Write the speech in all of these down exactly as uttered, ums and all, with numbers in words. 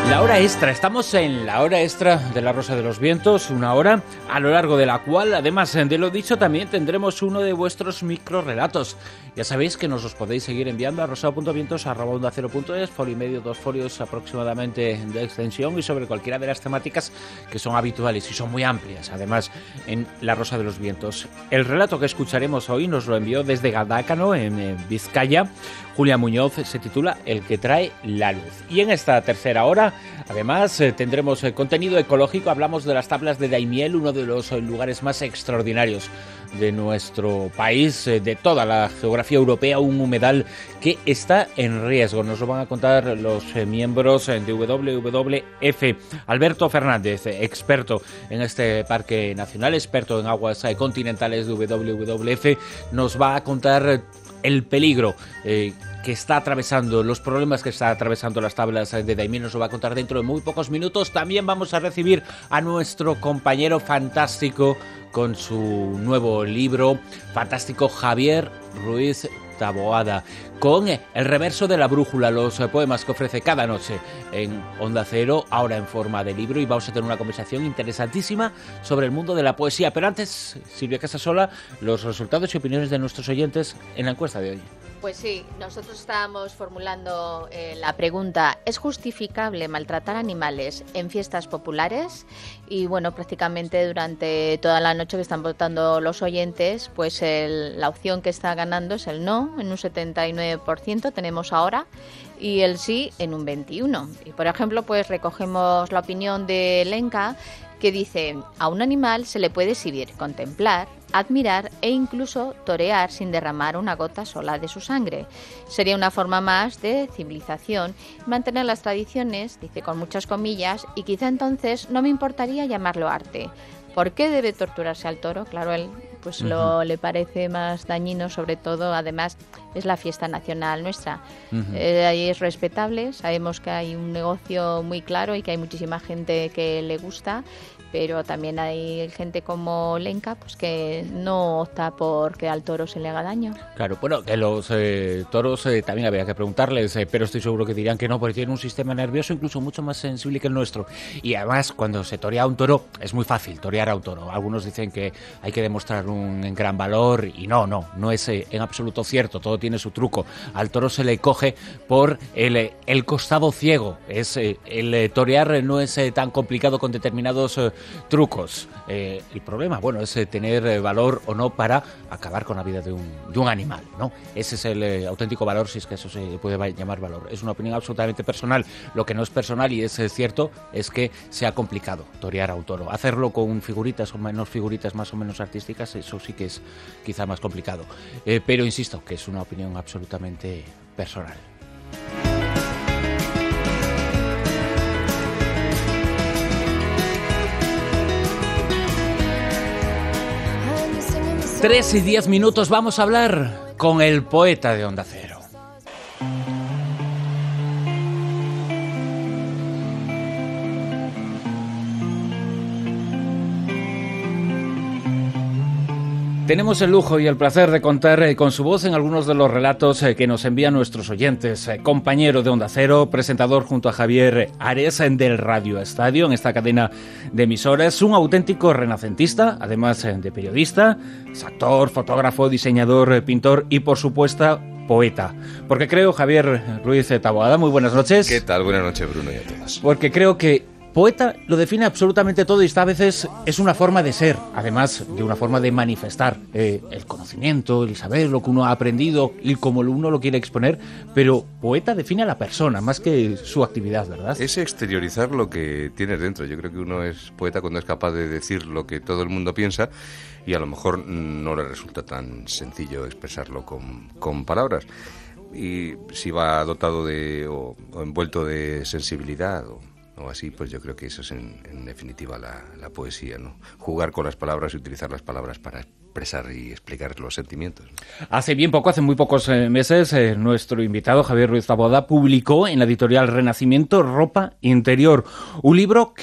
La hora extra, estamos en la hora extra de La Rosa de los Vientos, una hora a lo largo de la cual, además de lo dicho, también tendremos uno de vuestros microrelatos. Ya sabéis que nos los podéis seguir enviando a rosado punto vientos arroba onda cero punto es, folio y medio, dos folios aproximadamente de extensión y sobre cualquiera de las temáticas que son habituales y son muy amplias, además, en La Rosa de los Vientos. El relato que escucharemos hoy nos lo envió desde Galdácano, en, en Vizcaya, Julia Muñoz, se titula El que trae la luz. Y en esta tercera hora, además, eh, tendremos eh, contenido ecológico. Hablamos de las tablas de Daimiel, uno de los eh, lugares más extraordinarios de nuestro país, eh, de toda la geografía europea, un humedal que está en riesgo. Nos lo van a contar los eh, miembros eh, de W W F. Alberto Fernández, eh, experto en este parque nacional, experto en aguas eh, continentales de W W F, nos va a contar eh, el peligro eh, que está atravesando, los problemas que está atravesando las tablas de Daimiel. Nos lo va a contar dentro de muy pocos minutos. También vamos a recibir a nuestro compañero fantástico con su nuevo libro, fantástico, Javier Ruiz Taboada, con el reverso de la brújula, los poemas que ofrece cada noche en Onda Cero, ahora en forma de libro, y vamos a tener una conversación interesantísima sobre el mundo de la poesía. Pero antes, Silvia Casasola, los resultados y opiniones de nuestros oyentes en la encuesta de hoy. Pues sí, nosotros estábamos formulando eh, la pregunta: ¿es justificable maltratar animales en fiestas populares? Y bueno, prácticamente durante toda la noche que están votando los oyentes, pues el, la opción que está ganando es el no, en un setenta y nueve por ciento tenemos ahora, y el sí en un veintiuno por ciento. Y por ejemplo, pues recogemos la opinión de Lenka, que dice: a un animal se le puede exhibir, contemplar, admirar e incluso torear sin derramar una gota sola de su sangre. Sería una forma más de civilización, mantener las tradiciones, dice con muchas comillas, y quizá entonces no me importaría llamarlo arte. ¿Por qué debe torturarse al toro? Claro, él pues uh-huh. lo le parece más dañino, sobre todo, además es la fiesta nacional nuestra. Uh-huh. Eh, ahí es respetable, sabemos que hay un negocio muy claro y que hay muchísima gente que le gusta, pero también hay gente como Lenka, pues que no opta por que al toro se le haga daño. Claro, bueno, que los eh, toros eh, también habría que preguntarles, eh, pero estoy seguro que dirán que no, porque tienen un sistema nervioso incluso mucho más sensible que el nuestro. Y además, cuando se torea a un toro, es muy fácil torear a un toro. Algunos dicen que hay que demostrar un gran valor, y no, no, no es eh, en absoluto cierto, todo tiene su truco. Al toro se le coge por el, el costado ciego. Es eh, el eh, torear no es eh, tan complicado con determinados eh, trucos. Eh, el problema, bueno, es eh, tener eh, valor o no para acabar con la vida de un, de un animal, ¿no? Ese es el eh, auténtico valor, si es que eso se puede llamar valor. Es una opinión absolutamente personal. Lo que no es personal y es eh, cierto es que sea complicado torear a un toro. Hacerlo con figuritas o menos figuritas más o menos artísticas, eso sí que es quizá más complicado. Eh, pero insisto, que es una opinión absolutamente personal. Tres y diez minutos, vamos a hablar con el poeta de Onda Cero. Tenemos el lujo y el placer de contar eh, con su voz en algunos de los relatos eh, que nos envían nuestros oyentes. Eh, compañero de Onda Cero, presentador junto a Javier Ares eh, del Radio Estadio, en esta cadena de emisoras, un auténtico renacentista, además eh, de periodista, es actor, fotógrafo, diseñador, eh, pintor y, por supuesto, poeta. Porque creo, Javier Ruiz Taboada, muy buenas noches. ¿Qué tal? Buenas noches, Bruno, y a todos. Porque creo que poeta lo define absolutamente todo, y esta a veces es una forma de ser, además de una forma de manifestar eh, el conocimiento, el saber, lo que uno ha aprendido y como uno lo quiere exponer, pero poeta define a la persona más que su actividad, ¿verdad? Es exteriorizar lo que tienes dentro. Yo creo que uno es poeta cuando es capaz de decir lo que todo el mundo piensa, y a lo mejor no le resulta tan sencillo expresarlo con, con palabras. Y si va dotado de o, o envuelto de sensibilidad o o así, pues yo creo que eso es en, en definitiva la, la poesía, ¿no? Jugar con las palabras y utilizar las palabras para expresar y explicar los sentimientos. Hace bien poco, hace muy pocos eh, meses, eh, nuestro invitado Javier Ruiz Taboada publicó en la editorial Renacimiento Ropa Interior, un libro que,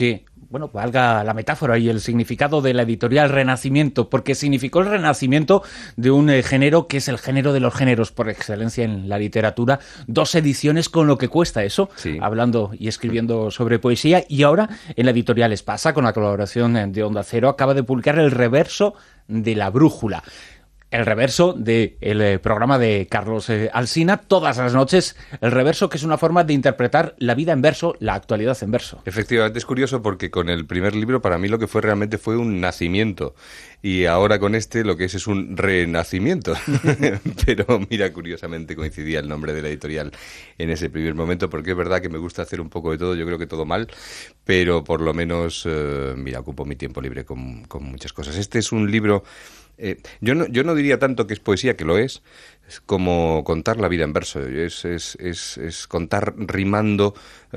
bueno, valga la metáfora y el significado de la editorial Renacimiento, porque significó el renacimiento de un eh, género que es el género de los géneros por excelencia en la literatura. Dos ediciones con lo que cuesta eso, sí. Hablando y escribiendo sobre poesía, y ahora en la editorial Espasa, con la colaboración de Onda Cero, acaba de publicar el reverso de La Brújula. El reverso del eh, programa de Carlos eh, Alsina, todas las noches, el reverso, que es una forma de interpretar la vida en verso, la actualidad en verso. Efectivamente, es curioso porque con el primer libro para mí lo que fue realmente fue un nacimiento, y ahora con este lo que es es un renacimiento. Pero mira, curiosamente coincidía el nombre de la editorial en ese primer momento, porque es verdad que me gusta hacer un poco de todo, yo creo que todo mal, pero por lo menos, eh, mira, ocupo mi tiempo libre con, con muchas cosas. Este es un libro... Eh, yo no yo no diría tanto que es poesía, que lo es, es como contar la vida en verso, es, es, es, es contar rimando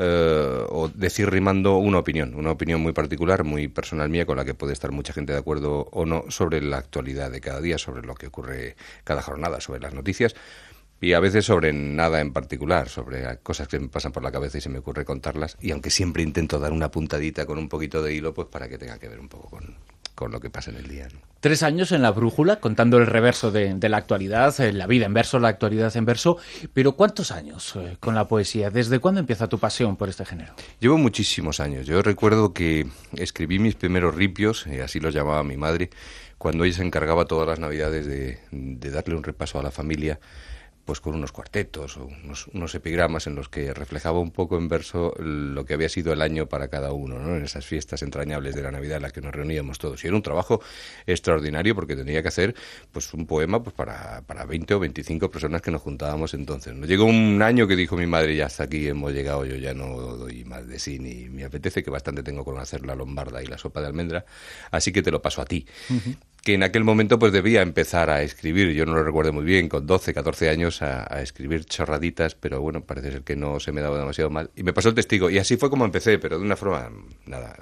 eh, o decir rimando una opinión, una opinión muy particular, muy personal mía, con la que puede estar mucha gente de acuerdo o no, sobre la actualidad de cada día, sobre lo que ocurre cada jornada, sobre las noticias. Y a veces sobre nada en particular, sobre cosas que me pasan por la cabeza y se me ocurre contarlas, y aunque siempre intento dar una puntadita con un poquito de hilo, pues para que tenga que ver un poco con, con lo que pasa en el día, ¿no? Tres años en La Brújula, contando el reverso de, de la actualidad, eh, la vida en verso, la actualidad en verso, pero ¿cuántos años eh, con la poesía? ¿Desde cuándo empieza tu pasión por este género? Llevo muchísimos años. Yo recuerdo que escribí mis primeros ripios, y así los llamaba mi madre, cuando ella se encargaba todas las navidades de, de darle un repaso a la familia, pues con unos cuartetos o unos, unos epigramas en los que reflejaba un poco en verso lo que había sido el año para cada uno, ¿no? En esas fiestas entrañables de la Navidad en las que nos reuníamos todos. Y era un trabajo extraordinario porque tenía que hacer pues un poema pues para, para veinte o veinticinco personas que nos juntábamos entonces, ¿no? Llegó un año que dijo mi madre, ya hasta aquí hemos llegado, yo ya no doy más de sí ni me apetece, que bastante tengo con hacer la lombarda y la sopa de almendra, así que te lo paso a ti. Uh-huh. Que en aquel momento pues debía empezar a escribir, yo no lo recuerdo muy bien, con doce, catorce años a, a escribir chorraditas, pero bueno, parece ser que no se me daba demasiado mal. Y me pasó el testigo, y así fue como empecé, pero de una forma, nada,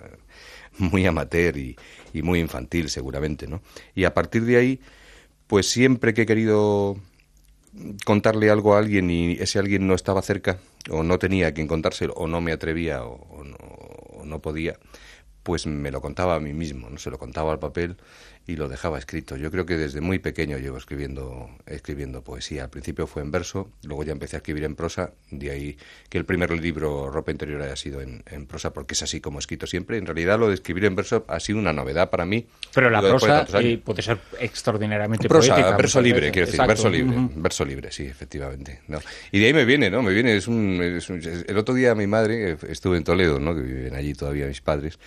muy amateur y, y muy infantil seguramente, ¿no? Y a partir de ahí, pues siempre que he querido contarle algo a alguien y ese alguien no estaba cerca, o no tenía a quien contárselo, o no me atrevía, o, o, no, o no podía, pues me lo contaba a mí mismo, no se lo contaba al papel y lo dejaba escrito. Yo creo que desde muy pequeño llevo escribiendo escribiendo poesía. Al principio fue en verso, luego ya empecé a escribir en prosa, de ahí que el primer libro, Ropa Interior, haya sido en, en prosa, porque es así como he escrito siempre. En realidad lo de escribir en verso ha sido una novedad para mí. Pero la prosa eh, puede ser extraordinariamente prosa, poética. Verso libre, quiero decir, Exacto. verso libre, Uh-huh. verso libre, sí, efectivamente. No. Y de ahí me viene, ¿no? Me viene, es un, es un... El otro día mi madre, estuve en Toledo, ¿no? Que viven allí todavía mis padres,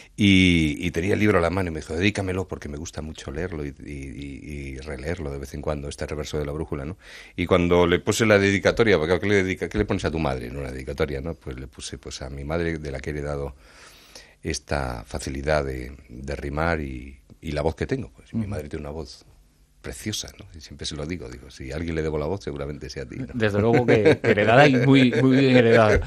Y, y tenía el libro a la mano y me dijo, dedícamelo porque me gusta mucho leerlo y, y, y releerlo de vez en cuando, este reverso de La Brújula, ¿no? Y cuando le puse la dedicatoria, porque ¿qué le, dedica, qué le pones a tu madre en una dedicatoria, no? Pues le puse pues a mi madre, de la que he heredado esta facilidad de, de rimar y, y la voz que tengo. Pues mi madre tiene una voz preciosa, ¿no? Y siempre se lo digo, digo, si a alguien le debo la voz seguramente sea a ti, ¿no? Desde luego que heredada y muy, muy bien heredada.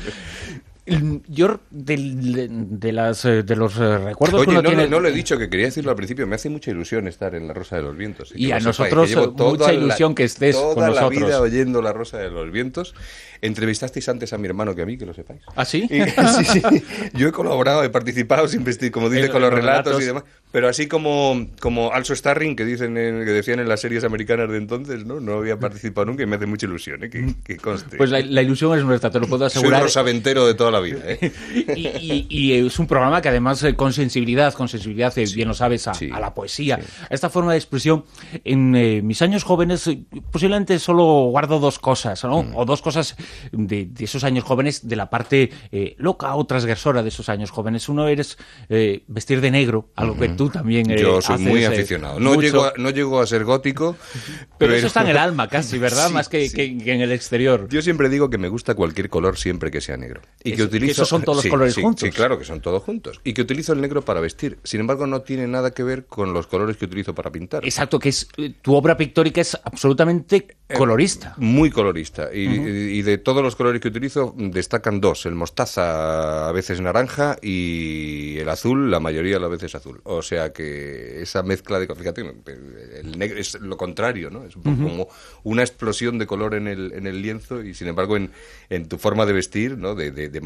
Yo de, de, de, las, de los recuerdos Oye, que uno no, tiene... no, no lo he dicho, que quería decirlo al principio. Me hace mucha ilusión estar en La Rosa de los Vientos. Y, y a nosotros mucha ilusión la, que estés toda con nosotros. Toda la vida oyendo La Rosa de los Vientos. Entrevistasteis antes a mi hermano que a mí, que lo sepáis. ¿Ah, sí? Y, sí, sí. Yo he colaborado, he participado, siempre estoy, como dice, con los relatos, relatos y demás. Pero así como, como Also Starring, que dicen en, que decían en las series americanas de entonces, ¿no? No había participado nunca y me hace mucha ilusión, ¿eh? Que, que conste. Pues la, la ilusión es nuestra, te lo puedo asegurar. Soy rosaventero de toda la vida, ¿eh? y, y, y es un programa que además eh, con sensibilidad, con sensibilidad, eh, sí, bien lo sabes, a, sí, a la poesía, sí, a esta forma de expresión. En eh, mis años jóvenes eh, posiblemente solo guardo dos cosas, ¿no? Mm. O dos cosas de, de esos años jóvenes, de la parte eh, loca o transgresora de esos años jóvenes. Uno eres eh, vestir de negro, algo mm-hmm. que tú también eh, Yo soy haces, muy aficionado. No llego, a, no llego a ser gótico. Pero, pero eso está en el alma casi, ¿verdad? Sí, Más que, sí. que, que en el exterior. Yo siempre digo que me gusta cualquier color siempre que sea negro. Y eso, que utilizo... que esos son todos los sí, colores sí, juntos. Sí, claro que son todos juntos. Y que utilizo el negro para vestir. Sin embargo, no tiene nada que ver con los colores que utilizo para pintar. Exacto, que es tu obra pictórica es absolutamente colorista. Eh, muy colorista. Y, uh-huh. y de todos los colores que utilizo destacan dos. El mostaza, a veces naranja, y el azul, la mayoría de las veces azul. O sea que esa mezcla de... Fíjate, el negro es lo contrario, ¿no? Es un poco uh-huh. como una explosión de color en el, en el lienzo y, sin embargo, en, en tu forma de vestir, ¿no? De, de, de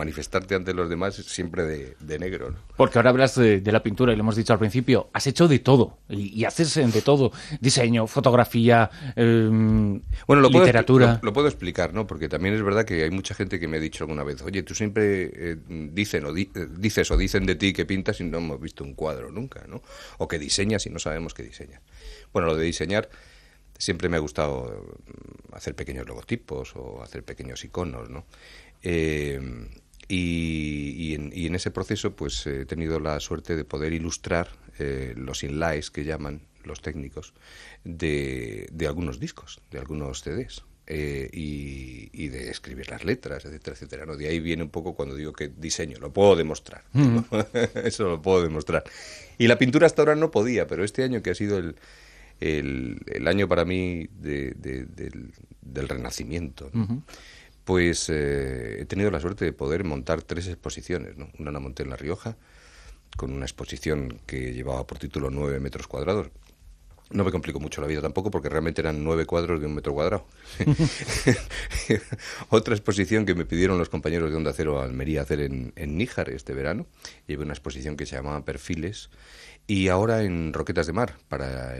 manifestarte ante los demás siempre de, de negro, ¿no? Porque ahora hablas de, de la pintura, y lo hemos dicho al principio, has hecho de todo, y, y haces de todo, diseño, fotografía, eh, bueno, lo literatura. Puedo, lo, lo puedo explicar, ¿no? Porque también es verdad que hay mucha gente que me ha dicho alguna vez, oye, tú siempre eh, dicen o di, eh, dices o dicen de ti que pintas y no hemos visto un cuadro nunca, ¿no? O que diseñas y no sabemos que diseñas. Bueno, lo de diseñar, siempre me ha gustado hacer pequeños logotipos o hacer pequeños iconos, ¿no? Eh, y, y, en, y en ese proceso pues he tenido la suerte de poder ilustrar eh, los inlays que llaman los técnicos de, de algunos discos, de algunos C Ds. Eh, y, y de escribir las letras, etcétera, etcétera, ¿no? De ahí viene un poco cuando digo que diseño, lo puedo demostrar, ¿no? Eso lo puedo demostrar. Y la pintura hasta ahora no podía, pero este año que ha sido el, el, el año para mí de, de, del, del renacimiento, ¿no? Uh-huh. Pues eh, he tenido la suerte de poder montar tres exposiciones, ¿no? Una la monté en La Rioja, con una exposición que llevaba por título nueve metros cuadrados. No me complico mucho la vida tampoco, porque realmente eran nueve cuadros de un metro cuadrado. Otra exposición que me pidieron los compañeros de Onda Cero a Almería hacer en, en Níjar este verano. Llevé una exposición que se llamaba Perfiles. Y ahora en Roquetas de Mar, para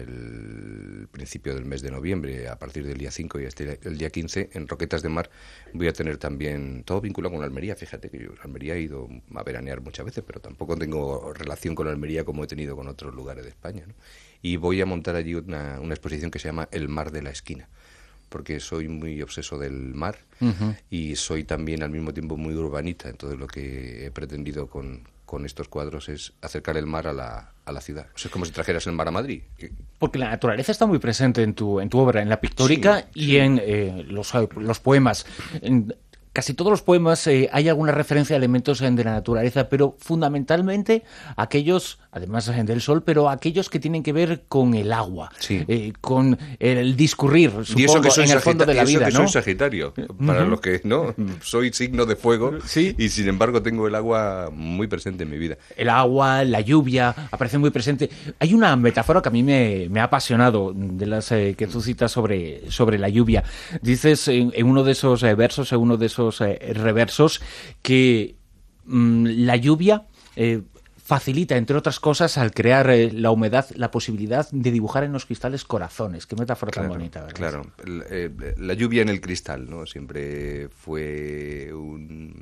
el principio del mes de noviembre, a partir del día cinco y hasta el día quince, en Roquetas de Mar voy a tener también todo vinculado con Almería. Fíjate que yo a Almería he ido a veranear muchas veces, pero tampoco tengo relación con Almería como he tenido con otros lugares de España, ¿no? Y voy a montar allí una, una exposición que se llama El Mar de la Esquina, porque soy muy obseso del mar, uh-huh, y soy también al mismo tiempo muy urbanita. Entonces lo que he pretendido con, con estos cuadros es acercar el mar a la, a la ciudad. O sea, es como si trajeras el mar a Madrid. Porque la naturaleza está muy presente en tu, en tu obra, en la pictórica, sí, y sí, en eh, los, los poemas. En, casi todos los poemas eh, hay alguna referencia a elementos de la naturaleza, pero fundamentalmente aquellos, además del sol, pero aquellos que tienen que ver con el agua, sí, eh, con el discurrir, supongo, y eso que soy en el fondo de la vida, que ¿no? Soy Sagitario, para uh-huh, los que no, soy signo de fuego, sí, y sin embargo tengo el agua muy presente en mi vida. El agua, la lluvia, aparece muy presente. Hay una metáfora que a mí me, me ha apasionado, de las eh, que tú citas sobre, sobre la lluvia. Dices en, en uno de esos eh, versos, en uno de esos Eh, reversos, que mmm, la lluvia eh, facilita, entre otras cosas, al crear eh, la humedad, la posibilidad de dibujar en los cristales corazones. Qué metáfora claro, tan bonita, ¿verdad? Claro, la, eh, la lluvia en el cristal, ¿no? Siempre fue un,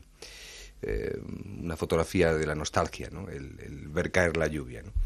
eh, una fotografía de la nostalgia, ¿no? El, el ver caer la lluvia, ¿no?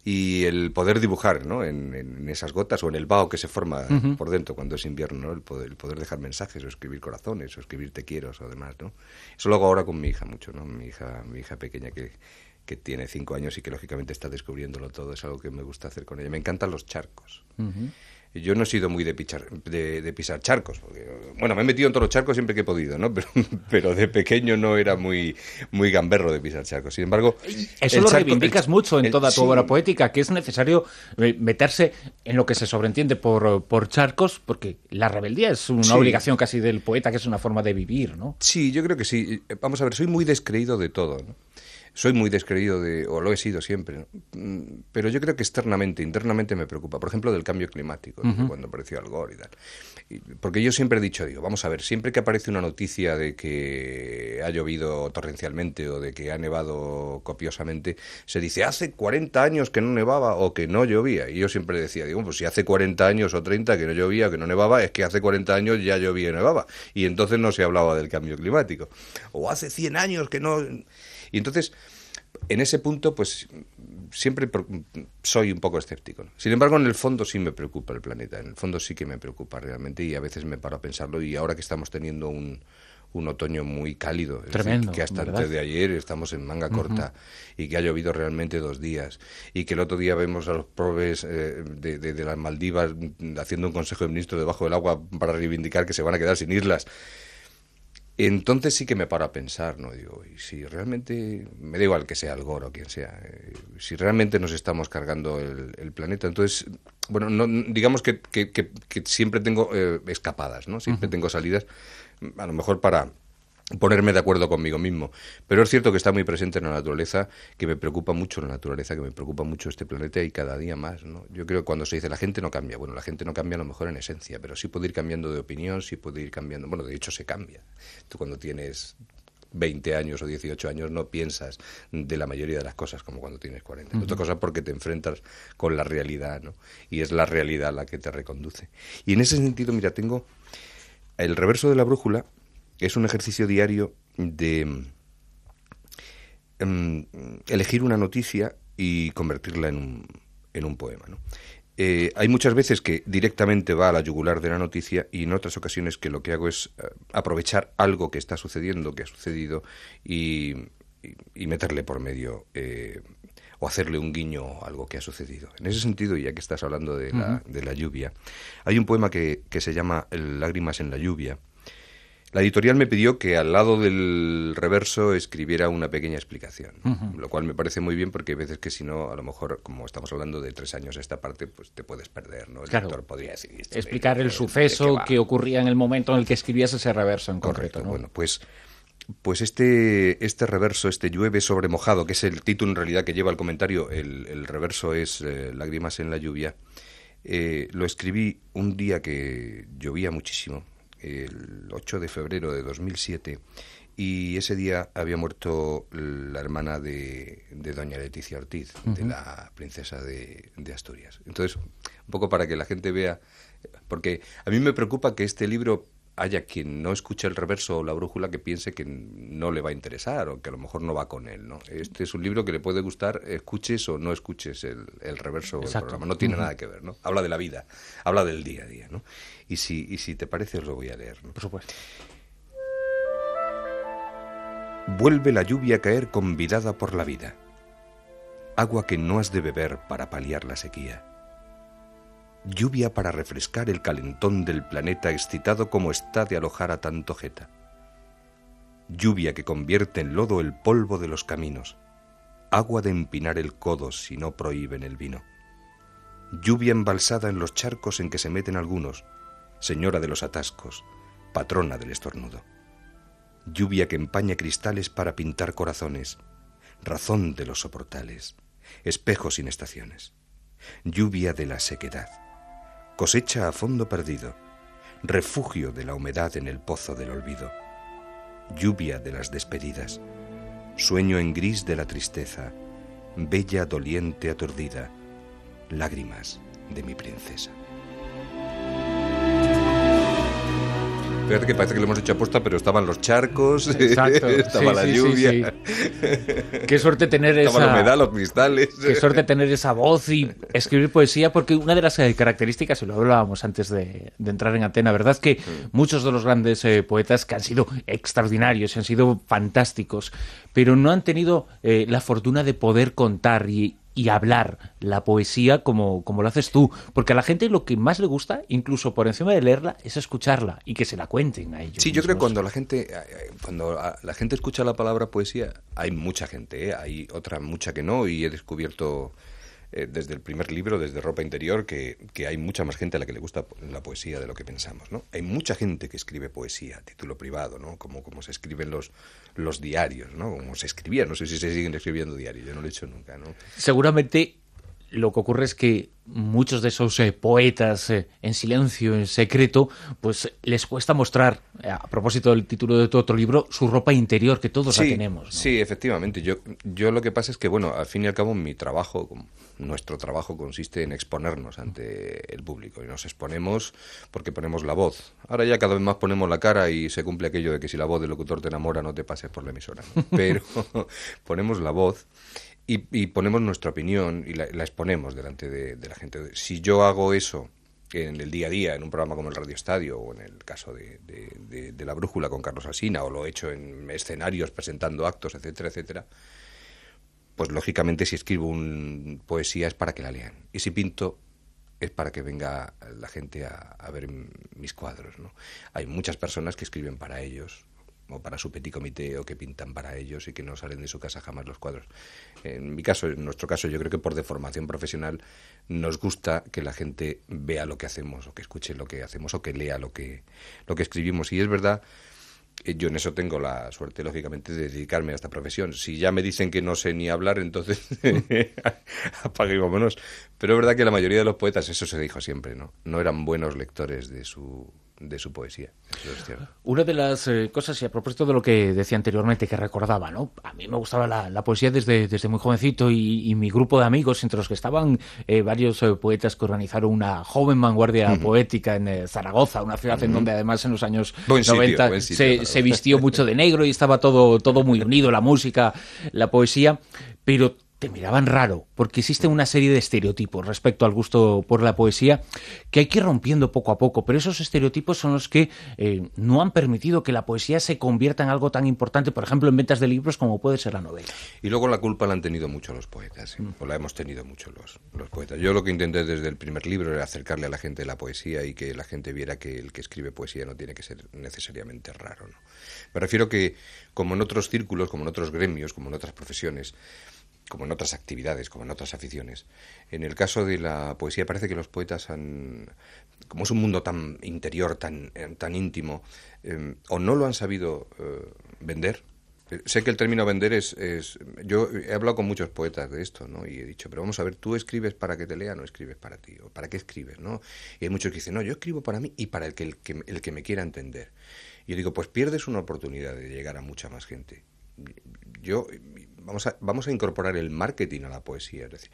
Y el poder dibujar, ¿no? En, en esas gotas o en el vaho que se forma uh-huh, por dentro cuando es invierno, ¿no? El poder, el poder dejar mensajes o escribir corazones o escribir te quiero o demás, ¿no? Eso lo hago ahora con mi hija mucho, ¿no? Mi hija, mi hija pequeña que, que tiene cinco años y que lógicamente está descubriéndolo todo, es algo que me gusta hacer con ella. Me encantan los charcos. Uh-huh. Yo no he sido muy de, pichar, de, de pisar charcos. Porque, bueno, me he metido en todos los charcos siempre que he podido, ¿no? Pero, pero de pequeño no era muy, muy gamberro de pisar charcos. Sin embargo... Eso lo charco, reivindicas el, mucho en el, toda tu sí, obra poética, que es necesario meterse en lo que se sobreentiende por, por charcos, porque la rebeldía es una sí, obligación casi del poeta, que es una forma de vivir, ¿no? Sí, yo creo que sí. Vamos a ver, soy muy descreído de todo, ¿no? Soy muy descreído de, o lo he sido siempre, ¿no? Pero yo creo que externamente, internamente me preocupa. Por ejemplo, del cambio climático, uh-huh, ¿no? Cuando apareció Al Gore y tal. Y, porque yo siempre he dicho, digo, vamos a ver, siempre que aparece una noticia de que ha llovido torrencialmente o de que ha nevado copiosamente, se dice, hace cuarenta años que no nevaba o que no llovía. Y yo siempre decía, digo, pues si hace cuarenta años o treinta que no llovía o que no nevaba, es que hace cuarenta años ya llovía y nevaba. Y entonces no se hablaba del cambio climático. O hace cien años que no... Y entonces, en ese punto, pues siempre soy un poco escéptico, ¿no? Sin embargo, en el fondo sí me preocupa el planeta, en el fondo sí que me preocupa realmente y a veces me paro a pensarlo. Y ahora que estamos teniendo un, un otoño muy cálido, tremendo, decir, que hasta ¿verdad? Antes de ayer estamos en manga corta, uh-huh, y que ha llovido realmente dos días y que el otro día vemos a los probes eh, de, de, de las Maldivas haciendo un consejo de ministros debajo del agua para reivindicar que se van a quedar sin islas. Entonces sí que me paro a pensar, ¿no? Digo, y si realmente, me da igual que sea Al Gore o quien sea, eh, si realmente nos estamos cargando el, el planeta, entonces, bueno, no, digamos que, que, que, que siempre tengo eh, escapadas, ¿no? Siempre uh-huh, tengo salidas, a lo mejor para ponerme de acuerdo conmigo mismo, pero es cierto que está muy presente en la naturaleza, que me preocupa mucho la naturaleza, que me preocupa mucho este planeta y cada día más, ¿no? Yo creo que cuando se dice la gente no cambia, bueno, la gente no cambia a lo mejor en esencia, pero sí puede ir cambiando de opinión, sí puede ir cambiando, bueno, de hecho se cambia. Tú cuando tienes veinte años o dieciocho años no piensas de la mayoría de las cosas como cuando tienes cuarenta. Uh-huh. Otra cosa porque te enfrentas con la realidad, ¿no? Y es la realidad la que te reconduce. Y en ese sentido, mira, tengo el reverso de la brújula, es un ejercicio diario de um, elegir una noticia y convertirla en un, en un poema, ¿no? Eh, hay muchas veces que directamente va a la yugular de la noticia y en otras ocasiones que lo que hago es uh, aprovechar algo que está sucediendo, que ha sucedido y, y, y meterle por medio eh, o hacerle un guiño a algo que ha sucedido. En ese sentido, ya que estás hablando de la, uh-huh. de la lluvia, hay un poema que, que se llama Lágrimas en la lluvia. La editorial me pidió que al lado del reverso escribiera una pequeña explicación, uh-huh. lo cual me parece muy bien porque hay veces que si no, a lo mejor, como estamos hablando de tres años a esta parte, pues te puedes perder, ¿no? El claro. lector podría decir... Explicar de, el de, suceso de que ocurría en el momento en el que escribías ese reverso en Correcto, concreto, ¿no? Bueno, pues... Pues este, este reverso, este llueve sobre mojado, que es el título en realidad que lleva el comentario, el, el reverso es eh, Lágrimas en la lluvia, eh, lo escribí un día que llovía muchísimo, el ocho de febrero de dos mil siete, y ese día había muerto la hermana de, de doña Leticia Ortiz, uh-huh. de la princesa de, de Asturias. Entonces, un poco para que la gente vea, porque a mí me preocupa que este libro haya quien no escuche el reverso o la brújula que piense que no le va a interesar o que a lo mejor no va con él, ¿no? Este es un libro que le puede gustar, escuches o no escuches el, el reverso o el programa, no tiene uh-huh. nada que ver, ¿no? Habla de la vida, habla del día a día, ¿no? Y si, y si te parece os lo voy a leer, ¿no? Por supuesto. Vuelve la lluvia a caer convidada por la vida, agua que no has de beber para paliar la sequía. Lluvia para refrescar el calentón del planeta excitado como está de alojar a tanto jeta. Lluvia que convierte en lodo el polvo de los caminos. Agua de empinar el codo si no prohíben el vino. Lluvia embalsada en los charcos en que se meten algunos. Señora de los atascos, patrona del estornudo. Lluvia que empaña cristales para pintar corazones. Razón de los soportales. Espejo sin estaciones. Lluvia de la sequedad. Cosecha a fondo perdido, refugio de la humedad en el pozo del olvido, lluvia de las despedidas, sueño en gris de la tristeza, bella doliente aturdida, lágrimas de mi princesa. Fíjate que parece que lo hemos hecho aposta, pero estaban los charcos, exacto, estaba sí, la sí, lluvia. Sí, sí. Qué suerte tener estaba esa... la humedad, los cristales. Qué suerte tener esa voz y escribir poesía, porque una de las eh, características, y lo hablábamos antes de, de entrar en antena, ¿verdad? Que mm. muchos de los grandes eh, poetas que han sido extraordinarios, han sido fantásticos, pero no han tenido eh, la fortuna de poder contar y... y hablar la poesía como, como lo haces tú, porque a la gente lo que más le gusta, incluso por encima de leerla, es escucharla y que se la cuenten a ellos. Sí, mismos. Yo creo que cuando la gente cuando la gente escucha la palabra poesía, hay mucha gente, ¿eh? Hay otra mucha que no, y he descubierto eh, desde el primer libro, desde Ropa Interior, que, que hay mucha más gente a la que le gusta la poesía de lo que pensamos, ¿no? Hay mucha gente que escribe poesía a título privado, ¿no? Como, como se escriben los, los diarios, ¿no? Como se escribía, no sé si se siguen escribiendo diarios, yo no lo he hecho nunca, ¿no? Seguramente lo que ocurre es que muchos de esos eh, poetas eh, en silencio, en secreto, pues les cuesta mostrar, eh, a propósito del título de tu otro libro, su ropa interior, que todos sí, la tenemos, ¿no? Sí, efectivamente. Yo, yo lo que pasa es que, bueno, al fin y al cabo mi trabajo, nuestro trabajo consiste en exponernos ante el público y nos exponemos porque ponemos la voz. Ahora ya cada vez más ponemos la cara y se cumple aquello de que si la voz del locutor te enamora no te pases por la emisora, ¿no? Pero ponemos la voz. Y, y ponemos nuestra opinión y la, la exponemos delante de, de la gente. Si yo hago eso en el día a día, en un programa como el Radio Estadio, o en el caso de, de, de, de La Brújula con Carlos Alsina, o lo he hecho en escenarios presentando actos, etcétera, etcétera, pues lógicamente si escribo un poesía es para que la lean. Y si pinto es para que venga la gente a, a ver mis cuadros, ¿no? Hay muchas personas que escriben para ellos, o para su petit comité, o que pintan para ellos y que no salen de su casa jamás los cuadros. En mi caso, en nuestro caso, yo creo que por deformación profesional nos gusta que la gente vea lo que hacemos, o que escuche lo que hacemos, o que lea lo que, lo que escribimos. Y es verdad, yo en eso tengo la suerte, lógicamente, de dedicarme a esta profesión. Si ya me dicen que no sé ni hablar, entonces apague y vámonos. Pero es verdad que la mayoría de los poetas, eso se dijo siempre, ¿no? No eran buenos lectores de su de su poesía. Eso es cierto. Una de las eh, cosas, y a propósito de lo que decía anteriormente, que recordaba, ¿no? A mí me gustaba la, la poesía desde, desde muy jovencito y, y mi grupo de amigos, entre los que estaban eh, varios eh, poetas que organizaron una joven vanguardia uh-huh. poética en eh, Zaragoza, una ciudad uh-huh. en donde además en los años buen noventa sitio, sitio, se, claro. se vistió mucho de negro y estaba todo, todo muy unido, la música, la poesía, pero te miraban raro, porque existe una serie de estereotipos respecto al gusto por la poesía que hay que ir rompiendo poco a poco, pero esos estereotipos son los que eh, no han permitido que la poesía se convierta en algo tan importante, por ejemplo, en ventas de libros como puede ser la novela. Y luego la culpa la han tenido mucho los poetas, ¿eh? mm. o la hemos tenido mucho los, los poetas. Yo lo que intenté desde el primer libro era acercarle a la gente la poesía y que la gente viera que el que escribe poesía no tiene que ser necesariamente raro, ¿no? Me refiero que, como en otros círculos, como en otros gremios, como en otras profesiones, como en otras actividades, como en otras aficiones. En el caso de la poesía parece que los poetas han, como es un mundo tan interior, tan, tan íntimo, eh, o no lo han sabido eh, vender. Sé que el término vender es, es... Yo he hablado con muchos poetas de esto, ¿no? Y he dicho, pero vamos a ver, ¿tú escribes para que te lean o escribes para ti? ¿O para qué escribes, no? Y hay muchos que dicen, no, yo escribo para mí y para el que, el que, el que me quiera entender. Y yo digo, pues pierdes una oportunidad de llegar a mucha más gente. Yo... Vamos a, vamos a incorporar el marketing a la poesía, es decir,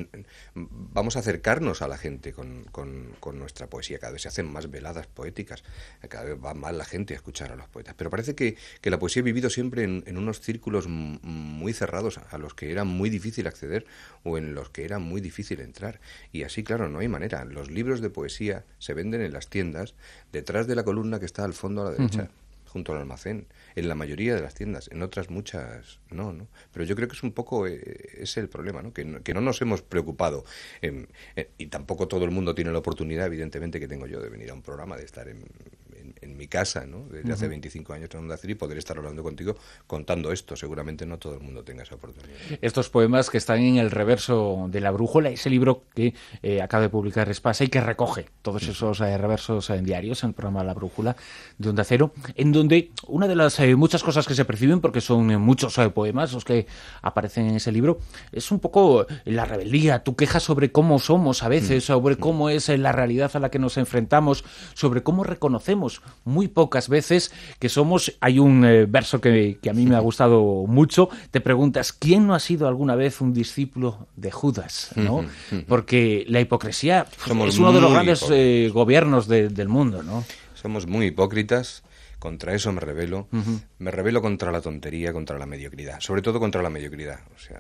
vamos a acercarnos a la gente con, con, con nuestra poesía. Cada vez se hacen más veladas poéticas, cada vez va más la gente a escuchar a los poetas. Pero parece que, que la poesía ha vivido siempre en, en unos círculos muy cerrados a los que era muy difícil acceder o en los que era muy difícil entrar. Y así, claro, no hay manera. Los libros de poesía se venden en las tiendas, detrás de la columna que está al fondo a la derecha. Uh-huh. Junto al almacén, en la mayoría de las tiendas, en otras muchas no, ¿no? Pero yo creo que es un poco eh, ese el problema, ¿no? Que, no, que no nos hemos preocupado, en, en, y tampoco todo el mundo tiene la oportunidad, evidentemente, que tengo yo de venir a un programa, de estar en, en, en mi casa, ¿no? Desde uh-huh. hace veinticinco años en Onda Cero y poder estar hablando contigo contando esto. Seguramente no todo el mundo tenga esa oportunidad. Estos poemas que están en el reverso de La Brújula, ese libro que eh, acaba de publicar Espasa y que recoge todos esos eh, reversos en diarios en el programa La Brújula de Onda Cero, en donde una de las eh, muchas cosas que se perciben, porque son eh, muchos eh, poemas los que aparecen en ese libro, es un poco la rebeldía, tu queja sobre cómo somos a veces, sobre cómo es eh, la realidad a la que nos enfrentamos, sobre cómo reconocemos muy pocas veces que somos... Hay un eh, verso que, que a mí me ha gustado mucho, te preguntas, ¿quién no ha sido alguna vez un discípulo de Judas? ¿No? Porque la hipocresía somos es uno de los grandes eh, gobiernos de, del mundo, ¿no? Somos muy hipócritas. Contra eso me rebelo, uh-huh. me rebelo contra la tontería, contra la mediocridad, sobre todo contra la mediocridad. O sea,